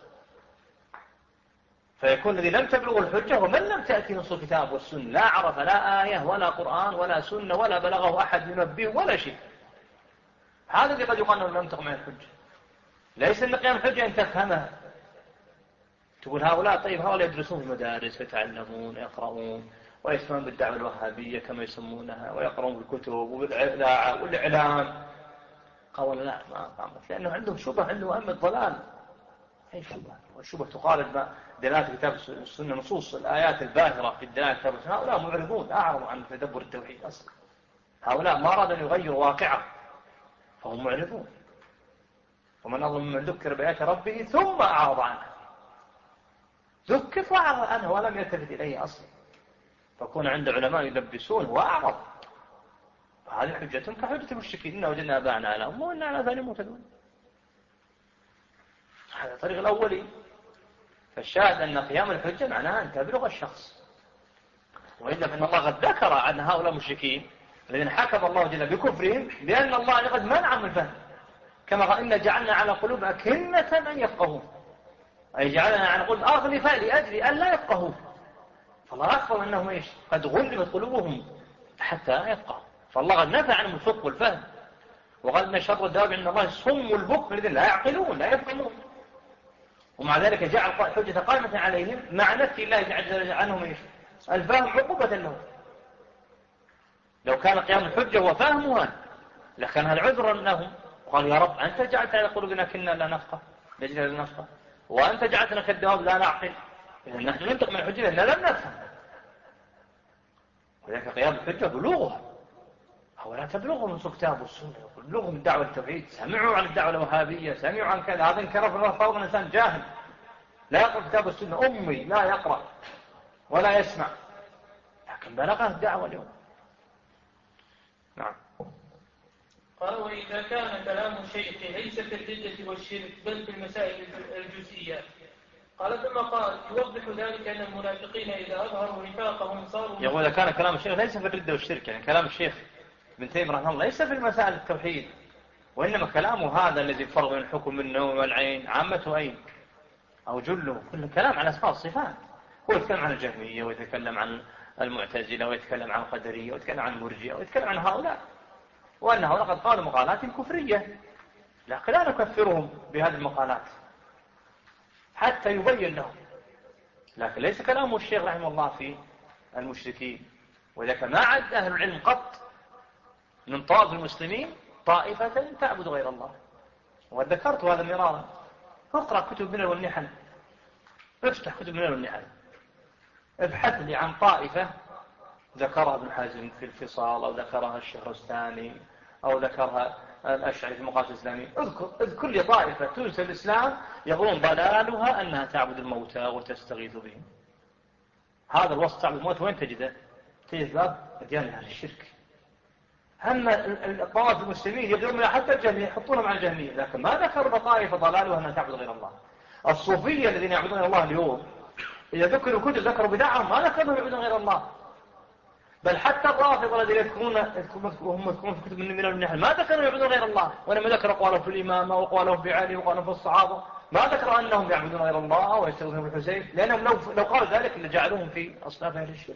فيكون الذي لم تبلغ الحجة ومن لم تأتي نص الكتاب والسنة، لا عرف لا آية ولا قرآن ولا سنة ولا بلغه أحد ينبيه ولا شيء، هذا الذي قد يقال أنه لم تقم الحجة. ليس أن قيام الحجة أن تفهمها. تقول هؤلاء طيب هؤلاء يدرسون في المدارس ويتعلمون يقرؤون ويسمعون بالدعوة الوهابية كما يسمونها ويقرؤون بالكتب والإعلام. قالوا لا ما قامت، لأنه عندهم شبه، عندهم أمة ضلال. أي شبه؟ والشبه تقارب دلالة كتاب السنة، نصوص الآيات الباهرة في الدلالة كتاب السنة. هؤلاء معرضون أعرضوا عن تدبر التوحيد أصلا. هؤلاء ما أرادوا أن يغيروا واقعه فهم معرضون. ومن أظلم من ذكر بآيات ربه ثم أعرض عنها. ذكر وأعرض عنه ولم يلتفت إليه أصلا، فكون عند علماء يلبسون وأعرض، فهذه حجتهم كحجة المشركين إن وجدنا آباءنا على أمة وإنا على ذلك مهتدون. هذا الطريق الأولي. فالشاهد أن قيام الحجة معناها أن تبلغ الشخص. وإلا فإن الله قد ذكر عن هؤلاء المشركين الذين حكم الله جل بكفرهم بأن الله قد منعهم الفهم، كما قال إن جعلنا على قلوب أكنة أن يفقهوا، أي جعلنا على قلوب أغلفة لأجل أن لا يفقهوا. فالله أخبر أنهم إيش؟ قد غلبت قلوبهم حتى يفقهوا. فالله قد نفى عنهم الفقه والفهم، وقال إن شر الدواب عند الله صم البكم الذين لا يعقلون لا يفهمون. ومع ذلك جعل حجة قائمة عليهم مع نفي الله جل عنهم إيش؟ الفهم عقوبة لهم. لو كان قيام الحجة هو فهمها لكان هذا عذرا لهم. قال يا رب أنت جعلت على قلوبنا كنا لا نفقه لجل لا نفقه، وأنت جعلتنا كالدواب لا نعقل. إذن نحن ننطق من الحجة لأننا لم نفهم. ولكن قيام الحجة بلوغها، هؤلاء تبلغهم من كتاب والسنة، بلوغهم الدعوة التوحيد، سمعوا عن الدعوة الوهابية، سمعوا عن كذا. هذا انكر في الله فهو إنسان جاهل لا يقرأ كتاب السنة، أمي لا يقرأ ولا يسمع، لكن بلغه الدعوة اليوم. نعم. قال وإذا كان كلام الشيخ ليس في الردة والشرك بل في المسائل الجزئيات. قال ثم قال يوضح ذلك أن المنافقين إذا أظهروا نفاقهم صاروا يقول إذا كان كلام الشيخ ليس في الردة والشرك، يعني كلام الشيخ ابن تيمية رحمه الله ليس في المسائل التوحيد، وإنما كلامه هذا الذي فرض من الحكم النوم والعين عامته أين أو جله كل كلام على أسماء الصفات. هو يتكلم عن الجهمية ويتكلم عن المعتزلة ويتكلم عن القدرية ويتكلم عن المرجئة ويتكلم عن هؤلاء، وأن هؤلاء قد قالوا مقالات كفرية، لكن لا نكفرهم بهذه المقالات حتى يبين لهم. لكن ليس كلام الشيخ رحمه الله في المشركين. وذلك ما عد أهل العلم قط من طائف المسلمين طائفة تعبد غير الله. وقد ذكرت هذا مرارا. اقرأ كتب منه والنحل، افتح كتب منه والنحل، ابحث لي عن طائفة ذكرها ابن حزم في الفصال، أو ذكرها الشهرستاني، أو ذكرها الأشعري في المقاصد الإسلامية. اذكر لي طائفة تنسب الإسلام يقولون ضلالها أنها تعبد الموتى وتستغيث بهم. هذا الوصف تعبد الموتى وين تجده؟ تجد باب أديان أهل الشرك. أما الطوائف المسلمين يدعون حتى الجهمية يحطونهم على الجهمية، لكن ما ذكروا طائفة ضلالها أنها تعبد غير الله. الصوفية الذين يعبدون الله اليوم إذا ذكروا كتب ذكروا بدعهم ما ذكروا يعبدون غير الله. بل حتى الرافضة الذين يذكرون في كتب من النحل ما ذكروا يعبدون غير الله، ولما ذكر قالوا في الإمامة وقالوا في علي وقالوا في الصحابة ما ذكروا أنهم يعبدون غير الله ويستغيثون بالحسين، لأنهم لو قالوا ذلك لجعلوهم في أصناف أهل الشرك.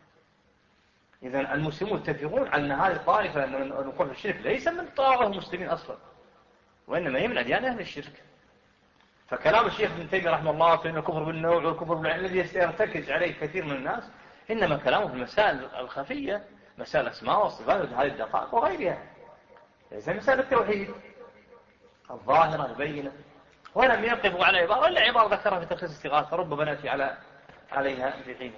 إذن المسلمون يتفقون على أن هذه الطائفة أن نقول الشرك ليس من طائفة المسلمين أصلا، وإنما هي من أديان أهل الشرك. فكلام الشيخ ابن تيمية رحمه الله في أن الكفر بالنوع والكفر بالعين الذي يرتكز عليه كثير من الناس، إنما كلامه في المسائل الخفية، مسائل الأسماء والصفات وهذه الدقائق وغيرها، ليس مسائل التوحيد الظاهرة البينة. ولم يقفوا على عبارة إلا عبارة ذكرها في تخصيص استغاثة ربما نأتي عليها في حينها.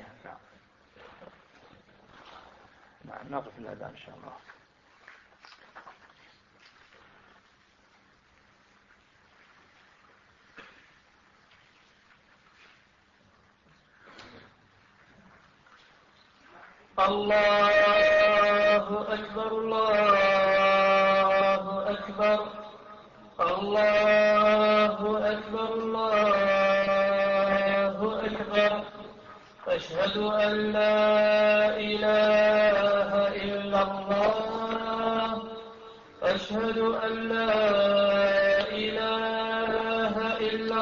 نعم نقف الأذان إن شاء الله. الله أكبر الله أكبر الله أكبر الله أكبر. أشهد أن لا إله إلا الله أشهد أن لا إله إلا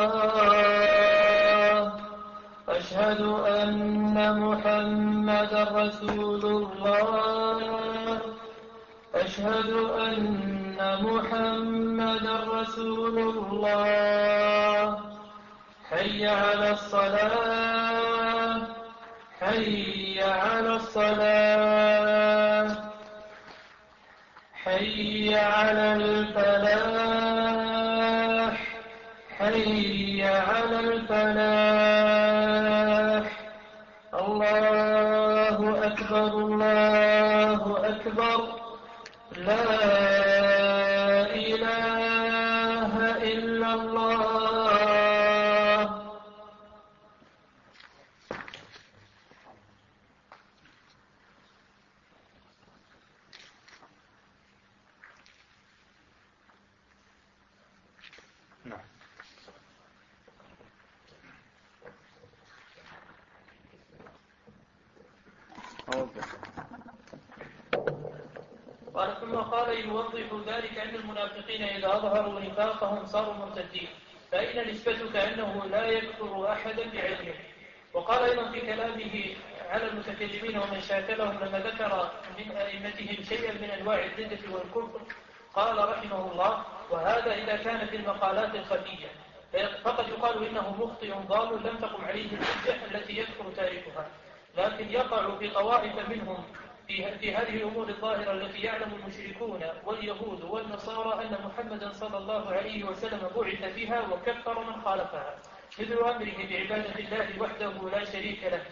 الله أشهد أن محمدا رسول الله أشهد أن محمدا رسول الله. حي على الصلاة حي على الصلاة حي على الفلاح حي على الفلاح. الله أكبر الله أكبر. لا إله إلا الله. نعم. ثم قال يوضح ذلك أن المنافقين إذا أظهروا نفاقهم صاروا مرتدين، فإن نسبتك أنه لا يكفر أحدا بعلمه. وقال أيضا في كلامه على المتكلمين ومن شاكلهم لما ذكر من أئمتهم شيئا من أنواع الردة والكفر قال رحمه الله: وهذا إذا كان في المقالات الخفية فقد يقال إنه مخطئ ضال لم تقم عليه الحجة التي يكفر تاركها، لكن يقع في طوائف منهم في هذه الأمور الظاهرة التي يعلم المشركون واليهود والنصارى أن محمدا صلى الله عليه وسلم بعث بها وكفر من خالفها، مثل أمره بعبادة الله وحده لا شريك له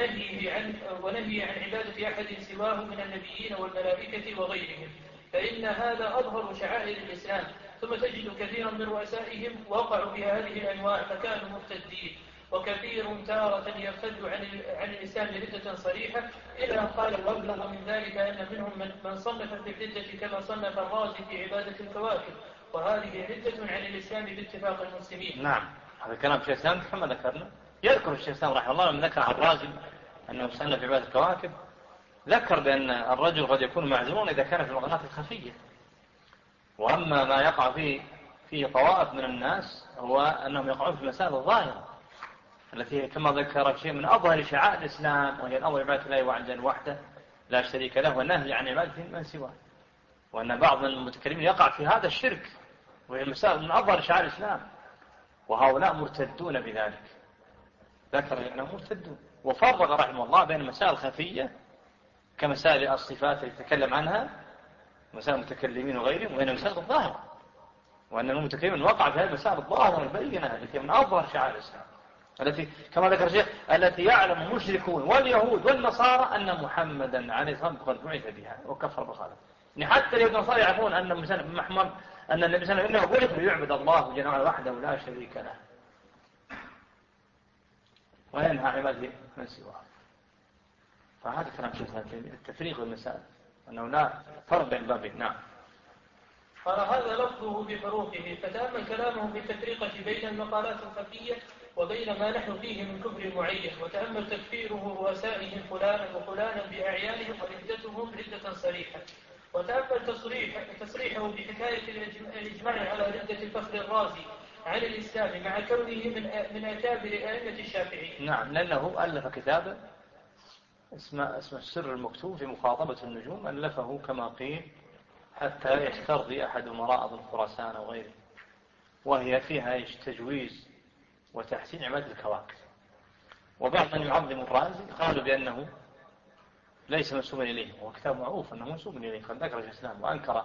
ونهي عن عبادة أحد سواه من النبيين والملائكة وغيرهم، فإن هذا أظهر شعائر الإسلام. ثم تجد كثيرا من رؤسائهم وقعوا في هذه الأنواع فكانوا مرتدين، وكثير تارة يرتد عن الإسلام ردة صريحة، إلى أن قال وابلغ من ذلك أن منهم من صنف في الردة كما صنف الرازي في عبادة الكواكب، وهذه ردة عن الإسلام باتفاق المسلمين. نعم، هذا كلام شيخ الإسلام كما ذكرنا. يذكر الشيخ الإسلام رحمه الله لما ذكر عن الرازي أنه صنف في عبادة الكواكب، ذكر بأن الرجل قد يكون معذورا إذا كان في المغناطيس الخفية، وأما ما يقع فيه طوائف من الناس هو أنهم يقعون في المسائل الظاهرة التي كما ذكر شيء من أظهر شعائر الإسلام، وهي الأمر عبادة الله وحده لا شريك له، والنهي عن عبادة من سواه. وأن بعض المتكلمين يقع في هذا الشرك، وهي المسائل من أظهر شعائر الإسلام، وهؤلاء مرتدون بذلك. ذكر أنهم مرتدون، وفرق رحمه الله بين المسائل الخفية كمسائل الصفات التي تكلم عنها مسائل المتكلمين وغيرهم، وبين المسائل الظاهرة، وأن المتكلمين وقع في هذه المسائل الظاهرة البينة التي من أظهر شعائر الإسلام، التي كما ذكر الشيخ التي يعلم المشركون واليهود والنصارى أن محمدا عليه الصلاة والسلام قد بعث بها وكفر بخالف. يعني حتى اليهود والنصارى يعرفون أن النبي صلى الله عليه وسلم إنه بعث ليعبد الله جل وعلا وحده لا شريك له، وينهى عباده من سواه. فهذا كلام شيخ التفريق والمسائل أنه لا فرق بين البابين. نعم. قال هذا لفظه بحروفه، فتأمل كلامه في التفريقة بين المقالات الخفية وبين ما نحن فيه من كفر معين، وتأمل تكفيره رؤسائهم فلانا وفلانا بأعيانهم وردتهم ردة صريحة، وتأمل تصريحه بحكاية الإجماع على ردة الفخر الرازي عن الإسلام مع كونه من أكابر أئمة الشافعي. نعم، لأنه ألف كتابا اسمه السر المكتوب في مخاطبة النجوم، ألفه كما قيل حتى يسترضي أحد أمراء ابن خراسان وغيره، وهي فيها تجويز وتحسين عبادة الكواكب. وبعض من يعظم الرازي قالوا بأنه ليس منسوبا إليه، وهو كتاب معروف أنه منسوب إليه، قد ذكر الإسلام وأنكر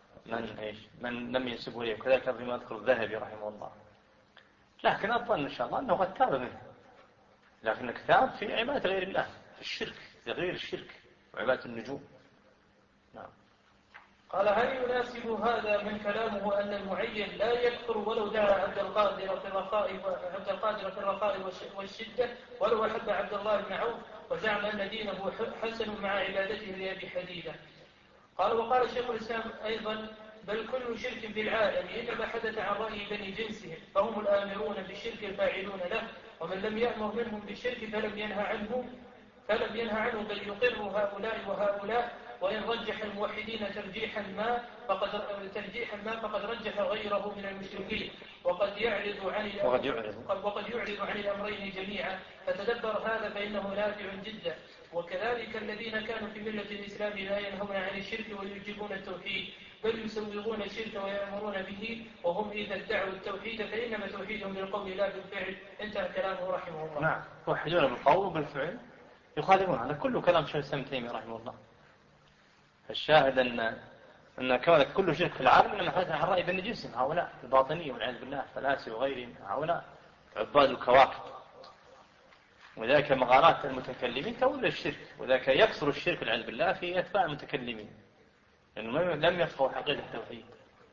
من لم ينسبه إليه، وكذلك فيما يذكر الذهبي رحمه الله. لكن أظن إن شاء الله أنه قد تاب منه، لكن الكتاب في عبادة غير الله، في الشرك، في غير الشرك وعبادة النجوم. نعم. قال هل يناسب هذا من كلامه أن المعين لا يكفر ولو دعا عبد القادر في الرخاء والشدة، ولو أحب عبد الله بن عوف وزعم أن دينه حسن مع عبادته لأبي حديدة؟ قال وقال شيخ الإسلام أيضا بل كل شرك في العالم إنما حدث عن رأي بني جنسهم، فهم الآمرون بالشرك الفاعلون له، ومن لم يأمر منهم بالشرك فلم ينهى عنه بل يقر هؤلاء وهؤلاء، وإن رجح الموحدين ترجيحا ما فقد رجح غيره من المشركين، وقد يعرض عن الأمرين جميعا، فتدبر هذا فإنه نافع جدا. وكذلك الذين كانوا في ملة الإسلام لا ينهون عن الشرك ويوجبون التوحيد، بل يسوغون الشرك ويأمرون به، وهم إذا ادعوا التوحيد فإنما توحيدهم بالقول لا بالفعل. انتهى كلامه رحمه الله. نعم، يوحدون بالقول وبالفعل يخالفون. هذا كله كلام شيخ الإسلام ابن تيمية رحمه الله. الشاهد أن كونك كل شرك في العالم إنما حدث عن رأي بني جنسهم، هؤلاء الباطنية والعياذ بالله الفلاسفة وغيرهم، هؤلاء عباد الكواكب. وذلك مغالات المتكلمين تولى الشرك، وذلك يكثر الشرك والعياذ بالله في أتباع المتكلمين، لأنه لم يفقهوا حقيقة التوحيد.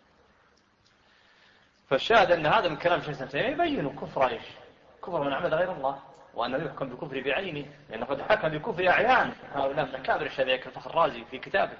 فالشاهد أن هذا من كلام شيخ الإسلام ابن تيمية يبين كفر من عبد غير الله، وأنه يحكم بكفر بعينه، لأنه قد حكم بكفر أعيان هؤلاء من أكابر الشافعية كالفخر الرازي في كتابه.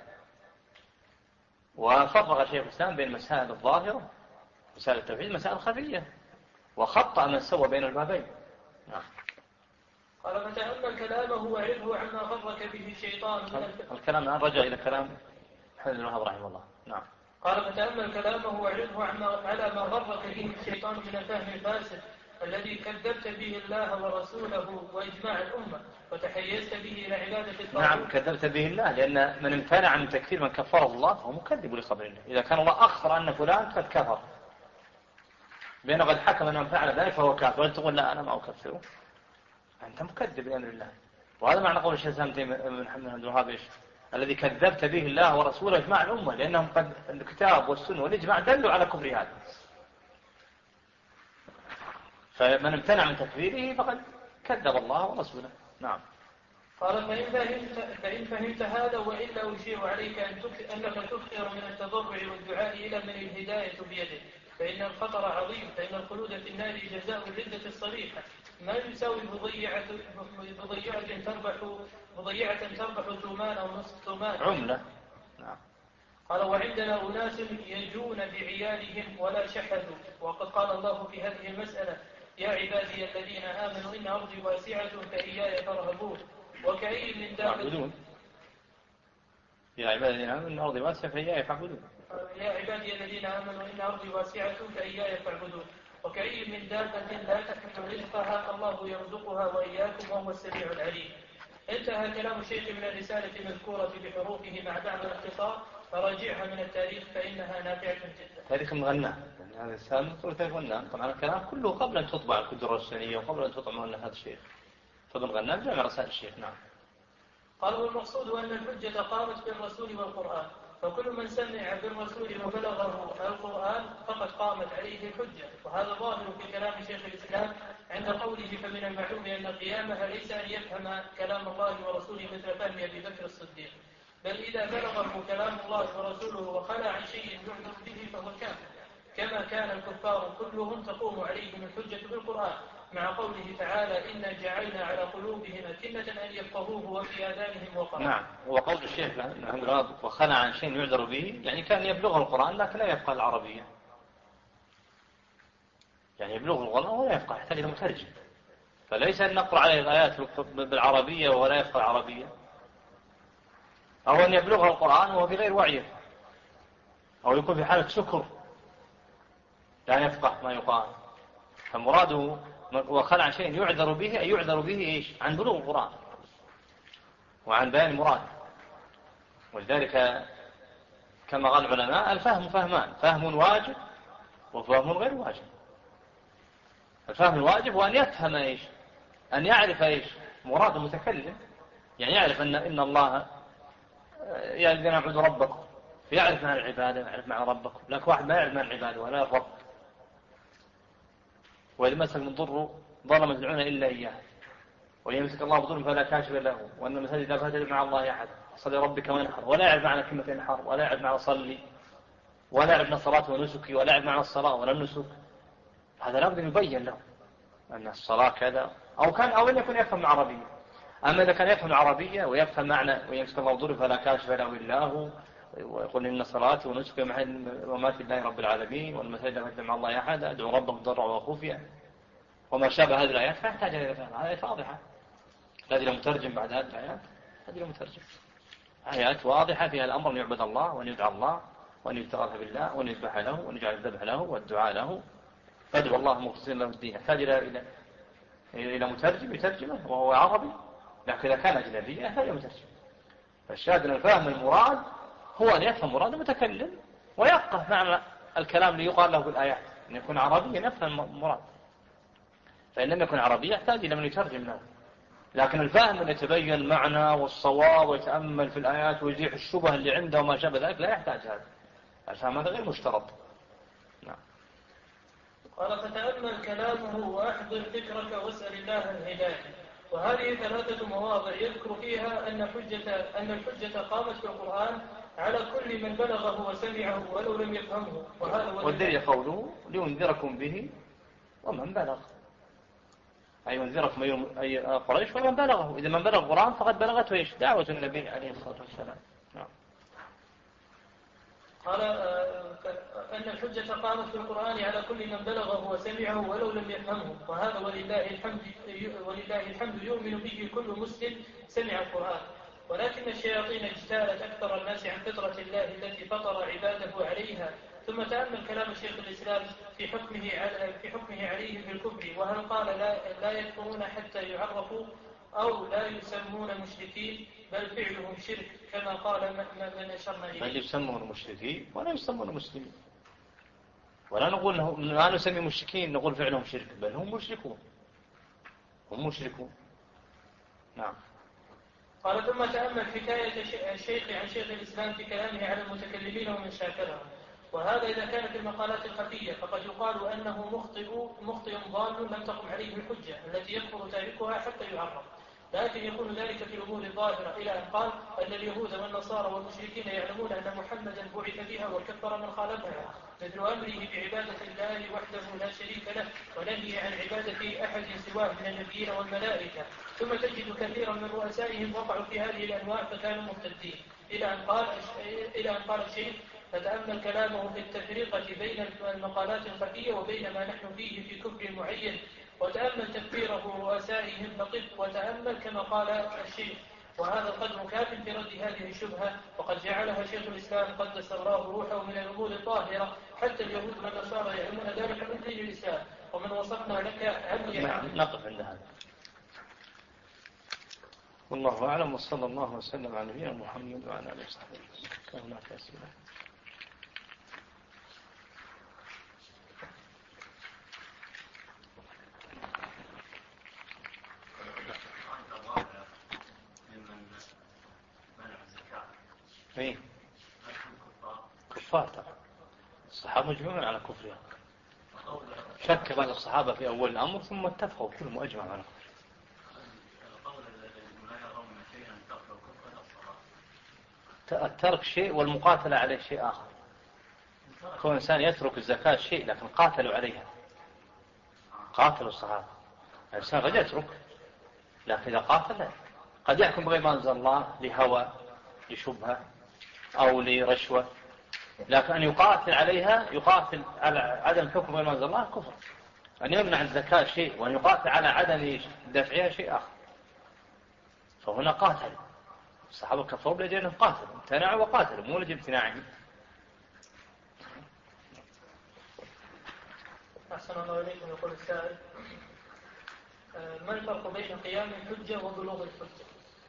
وفرق شيخ الإسلام بين مسائل الظاهرة مسائل التوحيد مسائل خفية، وخطأ من سوى بين البابين. نعم. قال فتأمل كلامه وعرفه عما فرق به الشيطان. الكلام الآن رجع إلى كلام محمد بن الوهاب رحمه الله. نعم. قال فتأمل كلامه وعرضه على ما غرك به الشيطان من الفهم الفاسد الذي كذبت به الله ورسوله وإجماع الأمة وتحيزت به إلى عبادة الطاغوت. نعم كذبت به الله، لأن من امتنع عن تكفير من كفر الله هو مكذب لخبر الله. إذا كان الله أخبر أن فلان قد كفر بأنه قد حكم أنه فعل ذلك فهو كافر، وأنت تقول لا أنا ما أكفره، أنت مكذب بأمر الله. وهذا معنى قول الشيخ محمد بن الوهاب إيش؟ الذي كذبت به الله ورسوله إجماع الأمة، لأنهم قد الكتاب والسنة والإجماع دلوا على كفر هذا. فمن امتنع من تكفيره فقد كذب الله ورسوله. نعم. قال فإن فهمت هذا وإلا أشير عليك أنك تكثر من التضرع والدعاء إلى من الهداية بيده، فإن الخطر عظيم، فإن الخلود في النار جزاء الردة الصريحة ما يساوي بضيعة تربح ثومان أو نصف ثومان عملة. نعم. قال وعندنا أناس يجون بعيالهم ولا شحذوا، وقد قال الله في هذه المسألة يا عبادي الذين آمنوا إن أرضي واسعة فإياي فارهبون. وكأي من دابة يا عبادي الذين آمنوا إن أرضي واسعة فإياي فاعبدون. يا عبادي الذين آمنوا إن أرضي واسعة فإياي فاعبدون. وكأي من دابة لا تحمل رزقها الله يرزقها وإياكم وهو السميع العليم. انتهى كلام الشيخ من الرسالة المذكورة بحروفه مع دعم الاختصار، فراجعها من التاريخ فإنها نافعة جدا. تاريخ مغنى، يعني هذا الرسالة مذكورة تاريخ مغنى. طبعا الكلام كله قبل أن تطبع الكتب الرسالية وقبل أن تطبع مغنى هذا الشيخ. فضل غنى جمع رسائل الشيخ. نعم. قال والمقصود أن الحجة قامت بالرسول والقرآن، فكل من سمع بالرسول وبلغه القرآن فقد قامت عليه الحجة. وهذا ظاهر في كلام شيخ الإسلام عند قوله فمن المعلوم أن قيامها ليس أن يفهم كلام الله ورسوله مثل فهم أبي بكر الصديق، بل إذا بلغه كلام الله ورسوله وخلى عن شيء يعذر به فهو كافر، كما كان الكفار كلهم تقوم عليهم الحجة بالقرآن، مع قوله تعالى إنا جعلنا على قلوبهم أكنة أن يفقهوه وفي آذانهم وقرا. نعم. وقول الشيخ وخلى عن شيء يعذر به، يعني كان يبلغ القرآن لكن لا يفقه العربية، يعني يبلغ القرآن ولا يفقه، يحتاج إلى مترجم. فليس أن نقرأ عليه الآيات بالعربية ولا يفقه العربية، أو أن يبلغ القرآن وهو في غير وعيه، أو يكون في حالة سكر لا يفقه ما يقال. فمراده وخلع عن شيء يعذر به، أي يعذر به إيش؟ عن بلوغ القرآن وعن بيان المراد. ولذلك كما قال العلماء الفهم فهمان، فهم واجب وفهم غير واجب. الفهم الواجب هو أن يفهم إيش؟ أن يعرف إيش؟ مراد المتكلم، يعني يعرف أن الله يا الذين اعبدوا ربكم، فيعرف معنى العبادة، يعرف معنى ربكم. لكن واحد ما يعرف معنى العبادة ولا الرب، وإذا مسك من ضر ضل ما تدعون إلا إياه، ويمسك الله بضر فلا كاشف له، وأن المساجد لا تدعو مع الله أحد، صلي ربك وانحر، ولا يعرف معنى كلمة انحر، ولا يعرف معنى صلي، ولا يعرف معنى الصلاة ونسكي، ولا يعرف معنى الصلاة ولا النسك. هذا لابد أن يبين له أن الصلاة كذا، أو أن يكون يفهم العربية. أما إذا كان يفهم العربية ويفهم معنى ويمسك الله بضر فلا كاشف له إلا هو، ويقول إن صلاتي ونسكي وماتي لله رب العالمين، والمساجد لا تدعو مع الله أحد، أدعو ربك ضرعا وخفيا وما شابه هذه الآيات، فيحتاج إلى فهم. هذه آيات واضحة، هذه لو مترجم بعد هذه الآيات، هذه لو مترجم آيات واضحة فيها الأمر أن يعبد الله وأن يدعى الله وأن يتغاث بالله وأن يذبح له وأن يجعل الذبح له والدعاء له، فادعو الله مخلصين له الدين. يحتاج إلى مترجم يترجمه وهو عربي، لكن إذا كان أجنبيا يحتاج إلى مترجم. فالشاهد أن فهم المراد هو أن يفهم مراد المتكلم ويفقه معنى الكلام اللي يقال له بالآيات، أن يكون عربيا يفهم المراد. فإن لم يكن عربيا يحتاج إلى من يترجم له. لكن الفهم أن يتبين المعنى والصواب ويتأمل في الآيات ويزيح الشبه اللي عنده وما شابه ذلك لا يحتاج هذا. الفهم هذا غير مشترط. نعم. قال فتأمل كلامه وأحضر فكرك واسأل الله الهداية. وهذه 3 مواضع يذكر فيها أن الحجة قامت في القرآن على كل من بلغه وسمعه ولو لم يفهمه. والدليل قوله لينذركم به ومن بلغ، أي ينذركم أي قريش ومن بلغه. إذا من بلغ القرآن فقد بلغته إيش؟ دعوة النبي عليه الصلاة والسلام. نعم. قال أن الحجة قامت في القرآن على كل من بلغه وسمعه ولو لم يفهمه، وهذا ولله الحمد يؤمن به كل مسلم سمع القرآن. ولكن الشياطين اجتالت أكثر الناس عن فطرة الله التي فطر عباده عليها. ثم تأمل كلام شيخ الإسلام في حكمه عليهم بالكفر، وهل قال لا يكفرون حتى يعرفوا أو لا يسمون مشركين بل فعلهم شرك كما قال من أشرنا إليه. بل يسمون مشركين ولا يسمون مسلمين، ولا نقول لا نسمي مشركين نقول فعلهم شرك، بل هم مشركون، هم مشركون. نعم. قال ثم تأمل حكاية الشيخ عن شيخ الإسلام في كلامه على المتكلمين ومن شاكرهم، وهذا إذا كان في المقالات الخفية فقد يقال أنه مخطئ ضال لم تقم عليه الحجة التي يكفر تاركها حتى يعرف، لكن يكون ذلك في الأمور الظاهرة إلى أن قال أن اليهود والنصارى والمشركين يعلمون أن محمدا بعث بها وكفر من خالفها، مثل أمره بعبادة الله وحده لا شريك له ونهي عن عبادة أحد سواه من النبيين والملائكة. ثم تجد كثيرا من رؤسائهم وقعوا في هذه الأنواع فكانوا مرتدين، إلى أن قال الشيخ فتأمل كلامه في التفرقة بين المقالات الخفية وبين ما نحن فيه في كفر معين، وتأمل تكفيره رؤسائهم فقف وتأمل كما قال الشيخ، وهذا القدر كاف في رد هذه الشبهة، وقد جعلها شيخ الإسلام قدس الله روحه من الأمور الطاهرة، حتى اليهود والنصارى يعلمون ذلك من دين الإسلام، ومن وصفنا لك أن نقف عند هذا. والله أعلم، وصلى الله وسلم على نبينا محمد وعلى آله وصحبه. كان هناك أسئلة؟ ايه كفار طبعا، الصحابة مجمعون على كفرها، شك بعض الصحابة في أول الأمر ثم اتفقوا كلهم أجمع على كفر. الترك شيء والمقاتلة عليه شيء آخر. كون إنسان يترك الزكاة شيء لكن قاتلوا عليها، قاتلوا الصحابة. الإنسان قد يترك لكن إذا قاتل قد يحكم بغير ما أنزل الله لهوى لشبهة أو لرشوة، لكن أن يقاتل عليها، يقاتل على عدم حكم غير ما أنزل الله كفر. أن يمنع الزكاة شيء وأن يقاتل على عدم دفعها شيء آخر. فهنا قاتل الصحابة كفروا لأجل قاتلوا، امتنعوا وقاتلوا مو لأجل امتناعهم. أحسن الله إليكم. يقول السائل ما الفرق بين قيام الحجة وبلوغ الحجة؟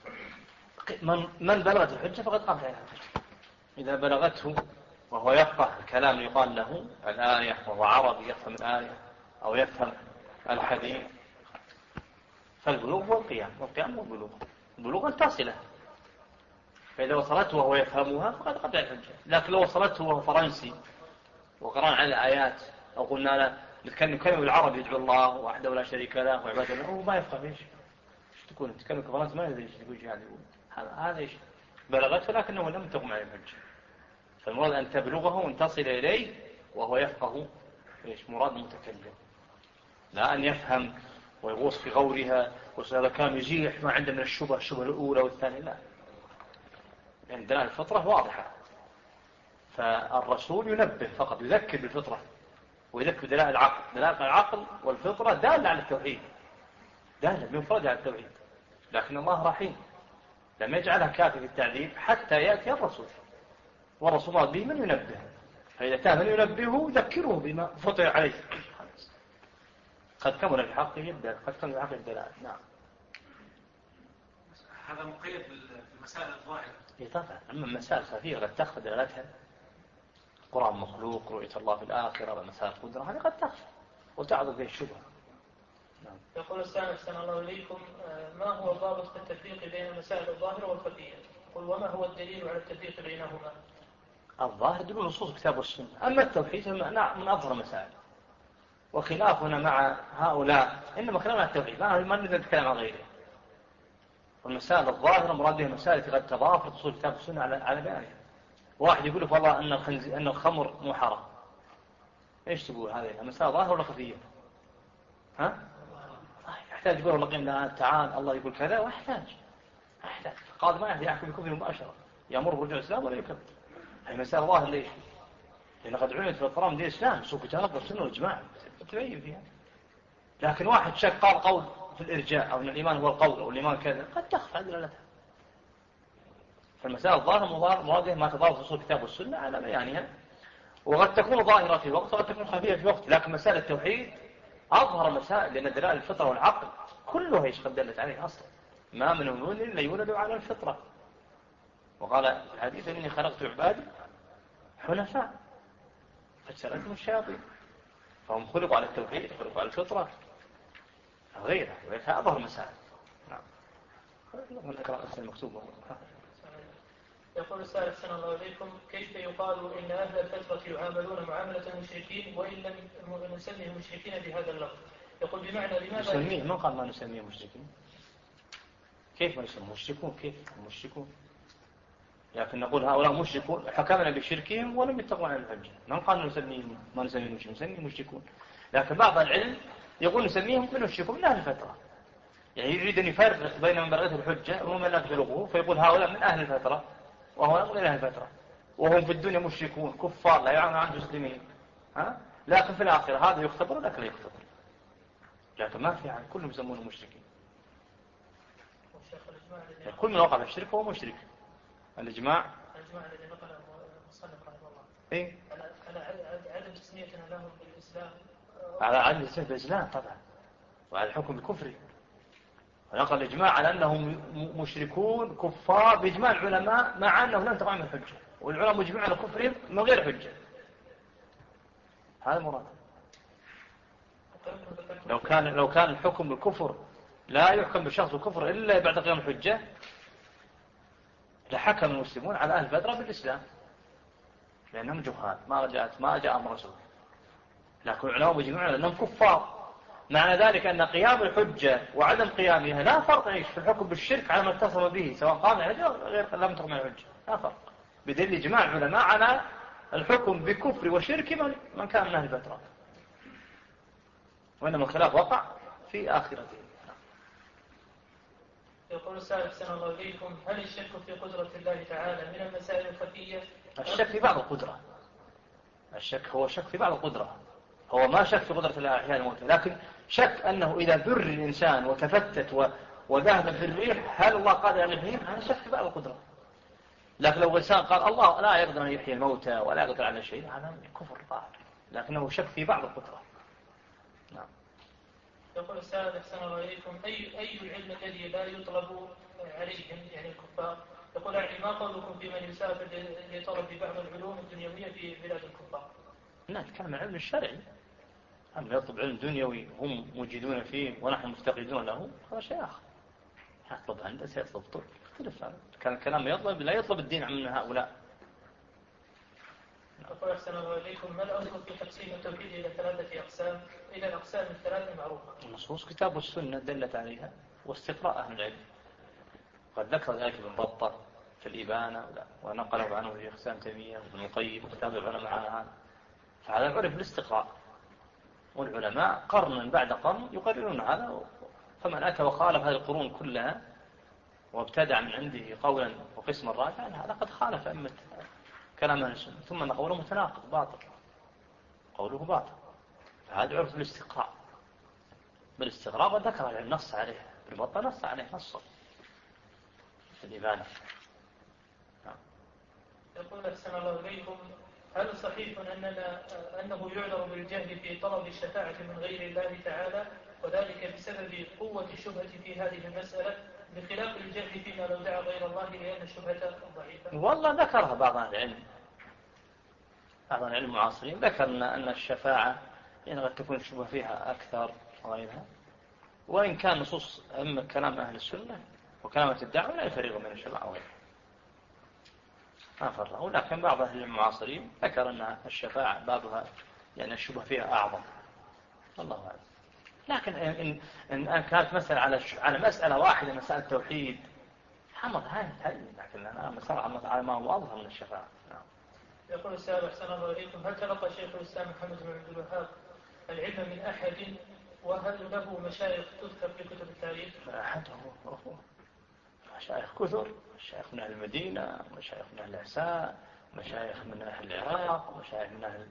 من بلغت الحجة فقد قام عليها الحجة. إذا بلغته وهو يفقه الكلام يقال له الآية وهو عربي يفهم الآية أو يفهم الحديث، فالبلوغ هو القيام، والقيام هو البلوغ. البلوغ التصلة، فإذا وصلته وهو يفهمها فقد قام عليها الحجة. لكن لو وصلته وهو فرنسي وقرأنا على الآيات أو قلنا له نتكلم كلمة بالعربي يدعو الله وحده ولا شريك له وعباده له، هو ما يفهم ايش تكون تتكلم كفرنسي، ما يدري ايش تقول يعني. هذا ايش بلغته لكنه لم تقم عليه الحجة. فالمراد أن تبلغه وأن تصل إليه وهو يفقه ايش مراد المتكلم، لا أن يفهم ويغوص في غورها وهذا كان يزيح ما عنده من الشبهة الأولى والثانية. لا، عندنا الفطرة واضحة، فالرسول ينبه فقط، يذكر بالفطرة ويذكر دلائل العقل. دلائل العقل والفطرة دالة على التوحيد، دالة بمفردها على التوحيد، لكن الله رحيم لم يجعلها كافية في التعذيب حتى يأتي الرسول، والرسول مراد به من ينبه، فإذا كان من ينبهه يذكره بما فطر عليه. قد كمل في حقه الدلائل، قد كمل في حقه الدلائل. نعم. هذا مقيد بالمسائل الظاهرة. إيه طبعا، أما المسائل الخفية قد تخفى دلالتها، القرآن مخلوق، رؤية الله في الآخرة ومسائل القدرة، هذه قد تخفى وتعرض به الشبهة. نعم. يقول السائل أحسن الله إليكم ما هو الضابط في التفريق بين المسائل الظاهرة والخفية؟ قل وما هو الدليل على التفريق بينهما؟ الظاهر دليل نصوص الكتاب والسنة، أما التوحيد من أظهر المسائل، وخلافنا مع هؤلاء إنما كلامنا عن التوحيد، ما نريد نتكلم عن غيره. والمسائل الظاهرة مراد بها مسائل قد تضافرت نصوص الكتاب والسنة على بيانها. واحد يقول لك والله أن الخمر مو حرام، إيش تقول هذه المسائل ظاهرة ولا خفية؟ ها؟ يحتاج يقول الله قيم تعال الله يقول كذا، ويحتاج قاضي ما يحكم بكفر مباشرة، يأمر برجوع الإسلام ولا يكفر. هذه مسائل ظاهرة. ليش؟ لأن قد علمت في القرآن دين الإسلام سوء كتاب والسنة والإجماع تبين فيها. لكن واحد شك قال قول في الإرجاء أو أن الإيمان هو القول أو الإيمان كذا، قد تخفى دلالتها. فالمسائل الظاهرة مواجهة ما تضاف أصول الكتاب والسنة على بيانها، وقد تكون ظاهرة في وقت وقد تكون خفية في وقت. لكن مسائل التوحيد أظهر مسائل، لأن دلائل الفطرة والعقل كلها ايش قد دلت عليه أصلا. ما من مولود إلا يولد على الفطرة، وقال في الحديث إني خلقت عبادي حنفاء فاجتنبتهم الشياطين، فهم خلقوا على التوحيد، خلقوا على الفطرة غيرها أظهر مسائل. نعم. نقرأ المكتوبة. يقول السائل أحسن الله إليكم: كيف يقال إن أهل الفترة يعاملون معاملة المشركين وإن لم نسميهم مشركين بهذا اللفظ؟ يقول بمعنى لماذا نسميه، من قال ما نسميه مشركين؟ كيف ما يسمون مشركون؟ كيف مشركون؟ لكن نقول هؤلاء مشركون حكمنا بشركهم ولم يتقوا عن الحجة. من قال نسميهم ما نسميهم مشركين؟ نسميهم مشركون. لكن بعض العلم يقول نسميهم من مشركون من أهل الفترة، يعني يريد أن يفرق بين من بلغته الحجة ومن لا تبلغه، فيقول هؤلاء من أهل الفترة وهؤلاء من أهل الفترة، وهم في الدنيا مشركون كفار لا يعلمون عن المسلمين، لكن في الآخرة هذا يختبر وذاك لا يختبر. لكن ما في عن كلهم يسمونه مشركين. يعني كل من وقع في الشرك هو مشرك. الإجماع الذي نقله المصنف رحمه الله إيه؟ على عدم تسميتنا لهم بالإسلام، على عدم تسمية بالإسلام طبعا، وعلى الحكم بالكفر. ونقل الإجماع على أنهم مشركون كفار بإجماع العلماء، مع أنه لم تقع من الحجة، والعلماء مجمعون على كفرهم من غير حجة. هذا مراد. لو كان الحكم بالكفر لا يحكم بالشخص بالكفر إلا بعد قيام الحجة، لحكم المسلمون على أهل بدر بالإسلام، لأنهم جهال ما جاء أمر رسول. لكن العلماء مجمعون على أنهم كفار. معنى ذلك أن قيام الحجة وعدم قيامها لا فرق في الحكم بالشرك على ما اتصل به، سواء قام الحجة أو غير لم تقم الحجة، لا فرق. بدليل إجماع العلماء على الحكم بكفر وشرك من كان من أهل الفترة، وإنما الخلاف وقع في آخرته. يقول السائل أحسن الله إليكم: هل الشك في قدرة الله تعالى من المسائل الخفية؟ الشك في بعض القدرة. الشك هو شك في بعض القدرة، هو ما شك في قدرة الله أحيانا الموت، لكن شك أنه إذا ذر الإنسان وتفتت وذهب في الريح هل الله قادر أن يحييه؟ هذا شك في بعض القدرة. لكن لو إنسان قال الله لا يقدر أن يحيي الموتى ولا يقدر على شيء، هذا كفر ظاهر، لكنه شك في بعض القدرة. نعم. يقول السائل أحسن الله إليكم: أي العلم الذي لا يطلب عليهم يعني الكفار؟ يقول: ما قولكم في من يسافر لطلب بعض العلوم الدنيوية في بلاد الكفار؟ نتكلم عن العلم الشرعي. أما يطلب علم دنيوي هم موجودون فيه ونحن مفتقدون له، هذا شيء آخر. يطلب هندسة، يطلب طب، يختلف هذا. كان الكلام لا يطلب الدين من هؤلاء. يقول أحسن الله إليكم: ما الأصل في تقسيم التوحيد إلى 3 أقسام، إلى الأقسام ال3 المعروفة؟ النصوص كتاب والسنة دلت عليها، واستقراء أهل العلم. قد ذكر ذلك ابن بطة في الإبانة، ونقله عنه في أقسام تيمية وابن القيم وكتاب العلماء على هذا. فهذا عرف بالاستقراء، والعلماء قرنا بعد قرن يقررون هذا. فمن أتى وخالف هذه القرون كلها وابتدع من عنده قولا وقسما راجعا، هذا قد خالف أئمة كلام أهل السنة، ثم أن قوله متناقض باطل، قوله باطل. فهذا عرف بالاستقراء وذكر النص عليه، بالبطة نص عليه نصا في الإبانة. يقول أحسن الله إليكم: هل صحيح أنه يعذر بالجهل في طلب الشفاعة من غير الله تعالى، وذلك بسبب قوة الشبهة في هذه المسألة، بخلاف الجهل فيما لو دعا غير الله لأن الشبهة ضعيفة؟ والله ذكرها بعض العلم، بعض العلم المعاصرين ذكر أن الشفاعة يعني قد تكون الشبهة فيها أكثر وغيرها، وإن كان نصوص كلام أهل السنة وكلام الدعوة لا يفرق من الشفاعة وغيرها، ما فرقوا. لكن بعض أهل المعاصرين ذكر أن الشفاعة بابها يعني الشبهة فيها أعظم، الله أعلم. لكن إن كانت مسألة على مسألة واحدة، مسألة توحيد، حمد هاي، لكن أنا مسألة على ما هو أظهر من الشفاعة. نعم. يقول السائل أحسن الله إليكم: هل تلقى شيخ الإسلام محمد بن عبد الوهاب العلم من أحد، وهل له مشايخ تذكر في كتب التاريخ؟ أحد هو مشايخ كثر، مشايخ من أهل المدينة، مشايخ من أهل العساء، مشايخ من أهل العراق، مشايخ من أهل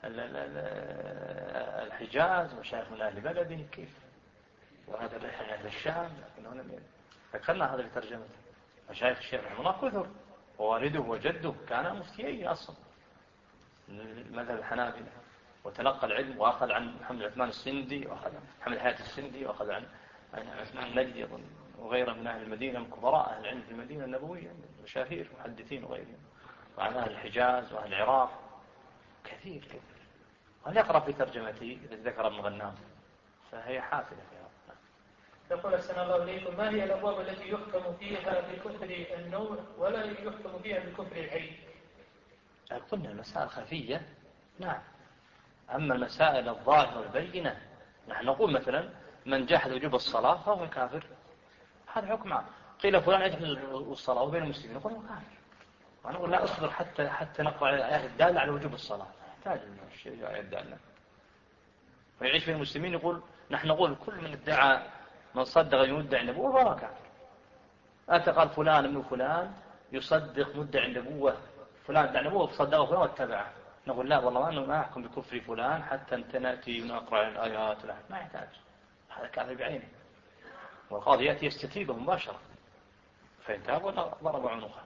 الحجاز، مشايخ من أهل بلده. كيف؟ وهذا من أهل الشام، لكن هنا ذكرنا هذا في ترجمته. مشايخ الشيخ رحمه الله كثر، ووالده وجده كانا مفتيين أصلا مذهب الحنابلة، وتلقى العلم وأخذ عن محمد عثمان السندي وأخذ عن محمد حياة السندي وأخذ عن عثمان النجدي أظن وغيره من أهل المدينة من كبراء أهل العلم في المدينة النبوية، مشاهير محدثين وغيرهم، وعن أهل الحجاز وأهل العراق كثير كثير. هل يقرأ في ترجمته الذي ذكر ابن غنام فهي حافلة فيها. يقول أحسن الله إليكم: ما هي الأبواب التي يحكم فيها بكفر النوع ولا يحكم فيها بكفر العين؟ قلنا المسائل خفية نعم، أما المسائل الظاهرة البينة نحن نقول مثلا من جحد وجوب الصلاة فهو كافر، هذا حكم عام. قيل فلان يجحد الصلاة وبين المسلمين نقول هو كافر، ونقول لا أصبر حتى نقرأ الآيات الدالة على وجوب الصلاة، يحتاج الشيء آيات الدالة ويعيش بين المسلمين. يقول نحن نقول كل من ادعى من صدق يمدعي النبوة فهو كافر. أنت قال فلان ابن فلان يصدق مدعي النبوة، فلان ادعى النبوة فصدقه فلان واتبعه، نقول لا والله ما أحكم بكفر فلان حتى نأتي ونقرأ الآيات، ما يحتاج، هذا كافر بعينه، والقاضي يأتي يستتيبه مباشرة فإن تاب ولا ضرب عنقه.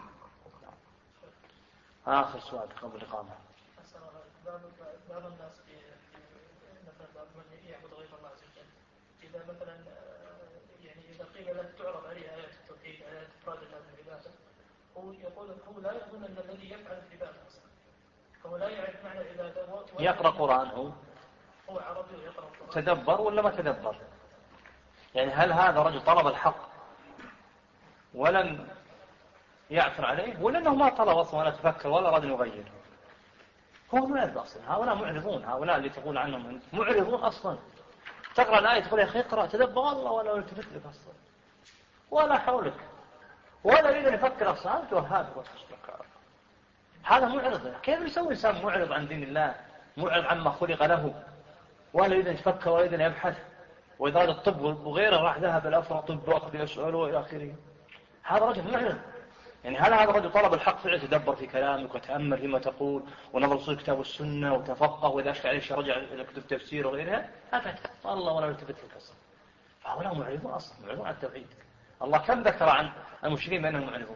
آخر سؤال قبل الإقامة. بعض الناس مثلا بعض من يعبد غير الله عز وجل إذا مثلا يعني إذا قيل له تعرض عليه آيات التوحيد آيات إفراد الله بالعبادة هو يقول هو لا يظن أن الذي يفعل العبادة أصلا، هو لا يعرف معنى العبادة. يقرأ قرآن هو عربي ويقرأ قرآن، تدبر ولا ما تدبر؟ يعني هل هذا رجل طلب الحق ولم يعثر عليه ولا أنه ما طلب أصلا ولا تفكر ولا أراد أن يغير؟ هو معرض أصلا، هؤلاء معرضون، هؤلاء اللي تقول عنهم معرضون أصلا. تقرأ الآية تقول يا أخي اقرأ تدبر الله ولا التفت لك أصلا ولا حولك ولا يريد أن يفكر أصلا، أنت وهذا هذا معرض. كيف يسوي إنسان معرض عن دين الله، معرض عما خلق له، ولا يريد أن يفكر ولا يريد أن يبحث، وإذا هذا الطب وغيره راح ذهب الأفرع طب وأخذ يسأله وإلى آخره، هذا رجل معرض. يعني هل هذا الرجل طلب الحق فعلا تدبر في كلامك وتأمل فيما تقول ونظر صوت الكتاب والسنة وتفقه، وإذا أشكى عليه شيء رجع إلى كتب تفسير وغيرها؟ أبدا والله ولا يلتفت في القصة. فهؤلاء معرضون أصلا، معرضون عن التوحيد. الله كم ذكر عن المشركين بأنهم معرضون،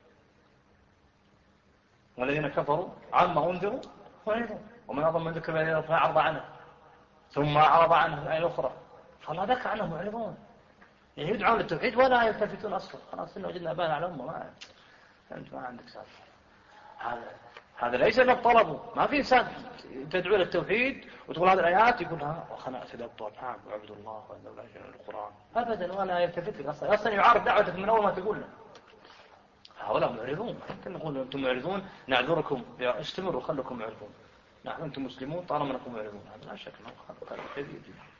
والذين كفروا عما أنذروا معرضون، ومن أظن من ذكر بأنه فأعرض عنه ثم أعرض عنه الآية الأخرى، فالله ذكر عنهم معرضون، يعني يدعون للتوحيد ولا يلتفتون أصلا. خلاص إنه وجدنا أبانا على أمه، أنت ما عندك سالفة. هذا ليس من طلبه. ما في إنسان تدعو للتوحيد وتقول هذه الآيات يقول خلنا أتدبر نعم وعبد الله ولا القرآن أبدا، ولا يلتفت لك أصلا يعارض دعوتك من أول ما تقول له. هؤلاء معرضون. يمكن نقول أنتم معرضون نعذركم، استمروا خلكم معرضون. نحن أنتم مسلمون طالما أنكم معرضون، هذا لا شك أنه خلق كثير جدا.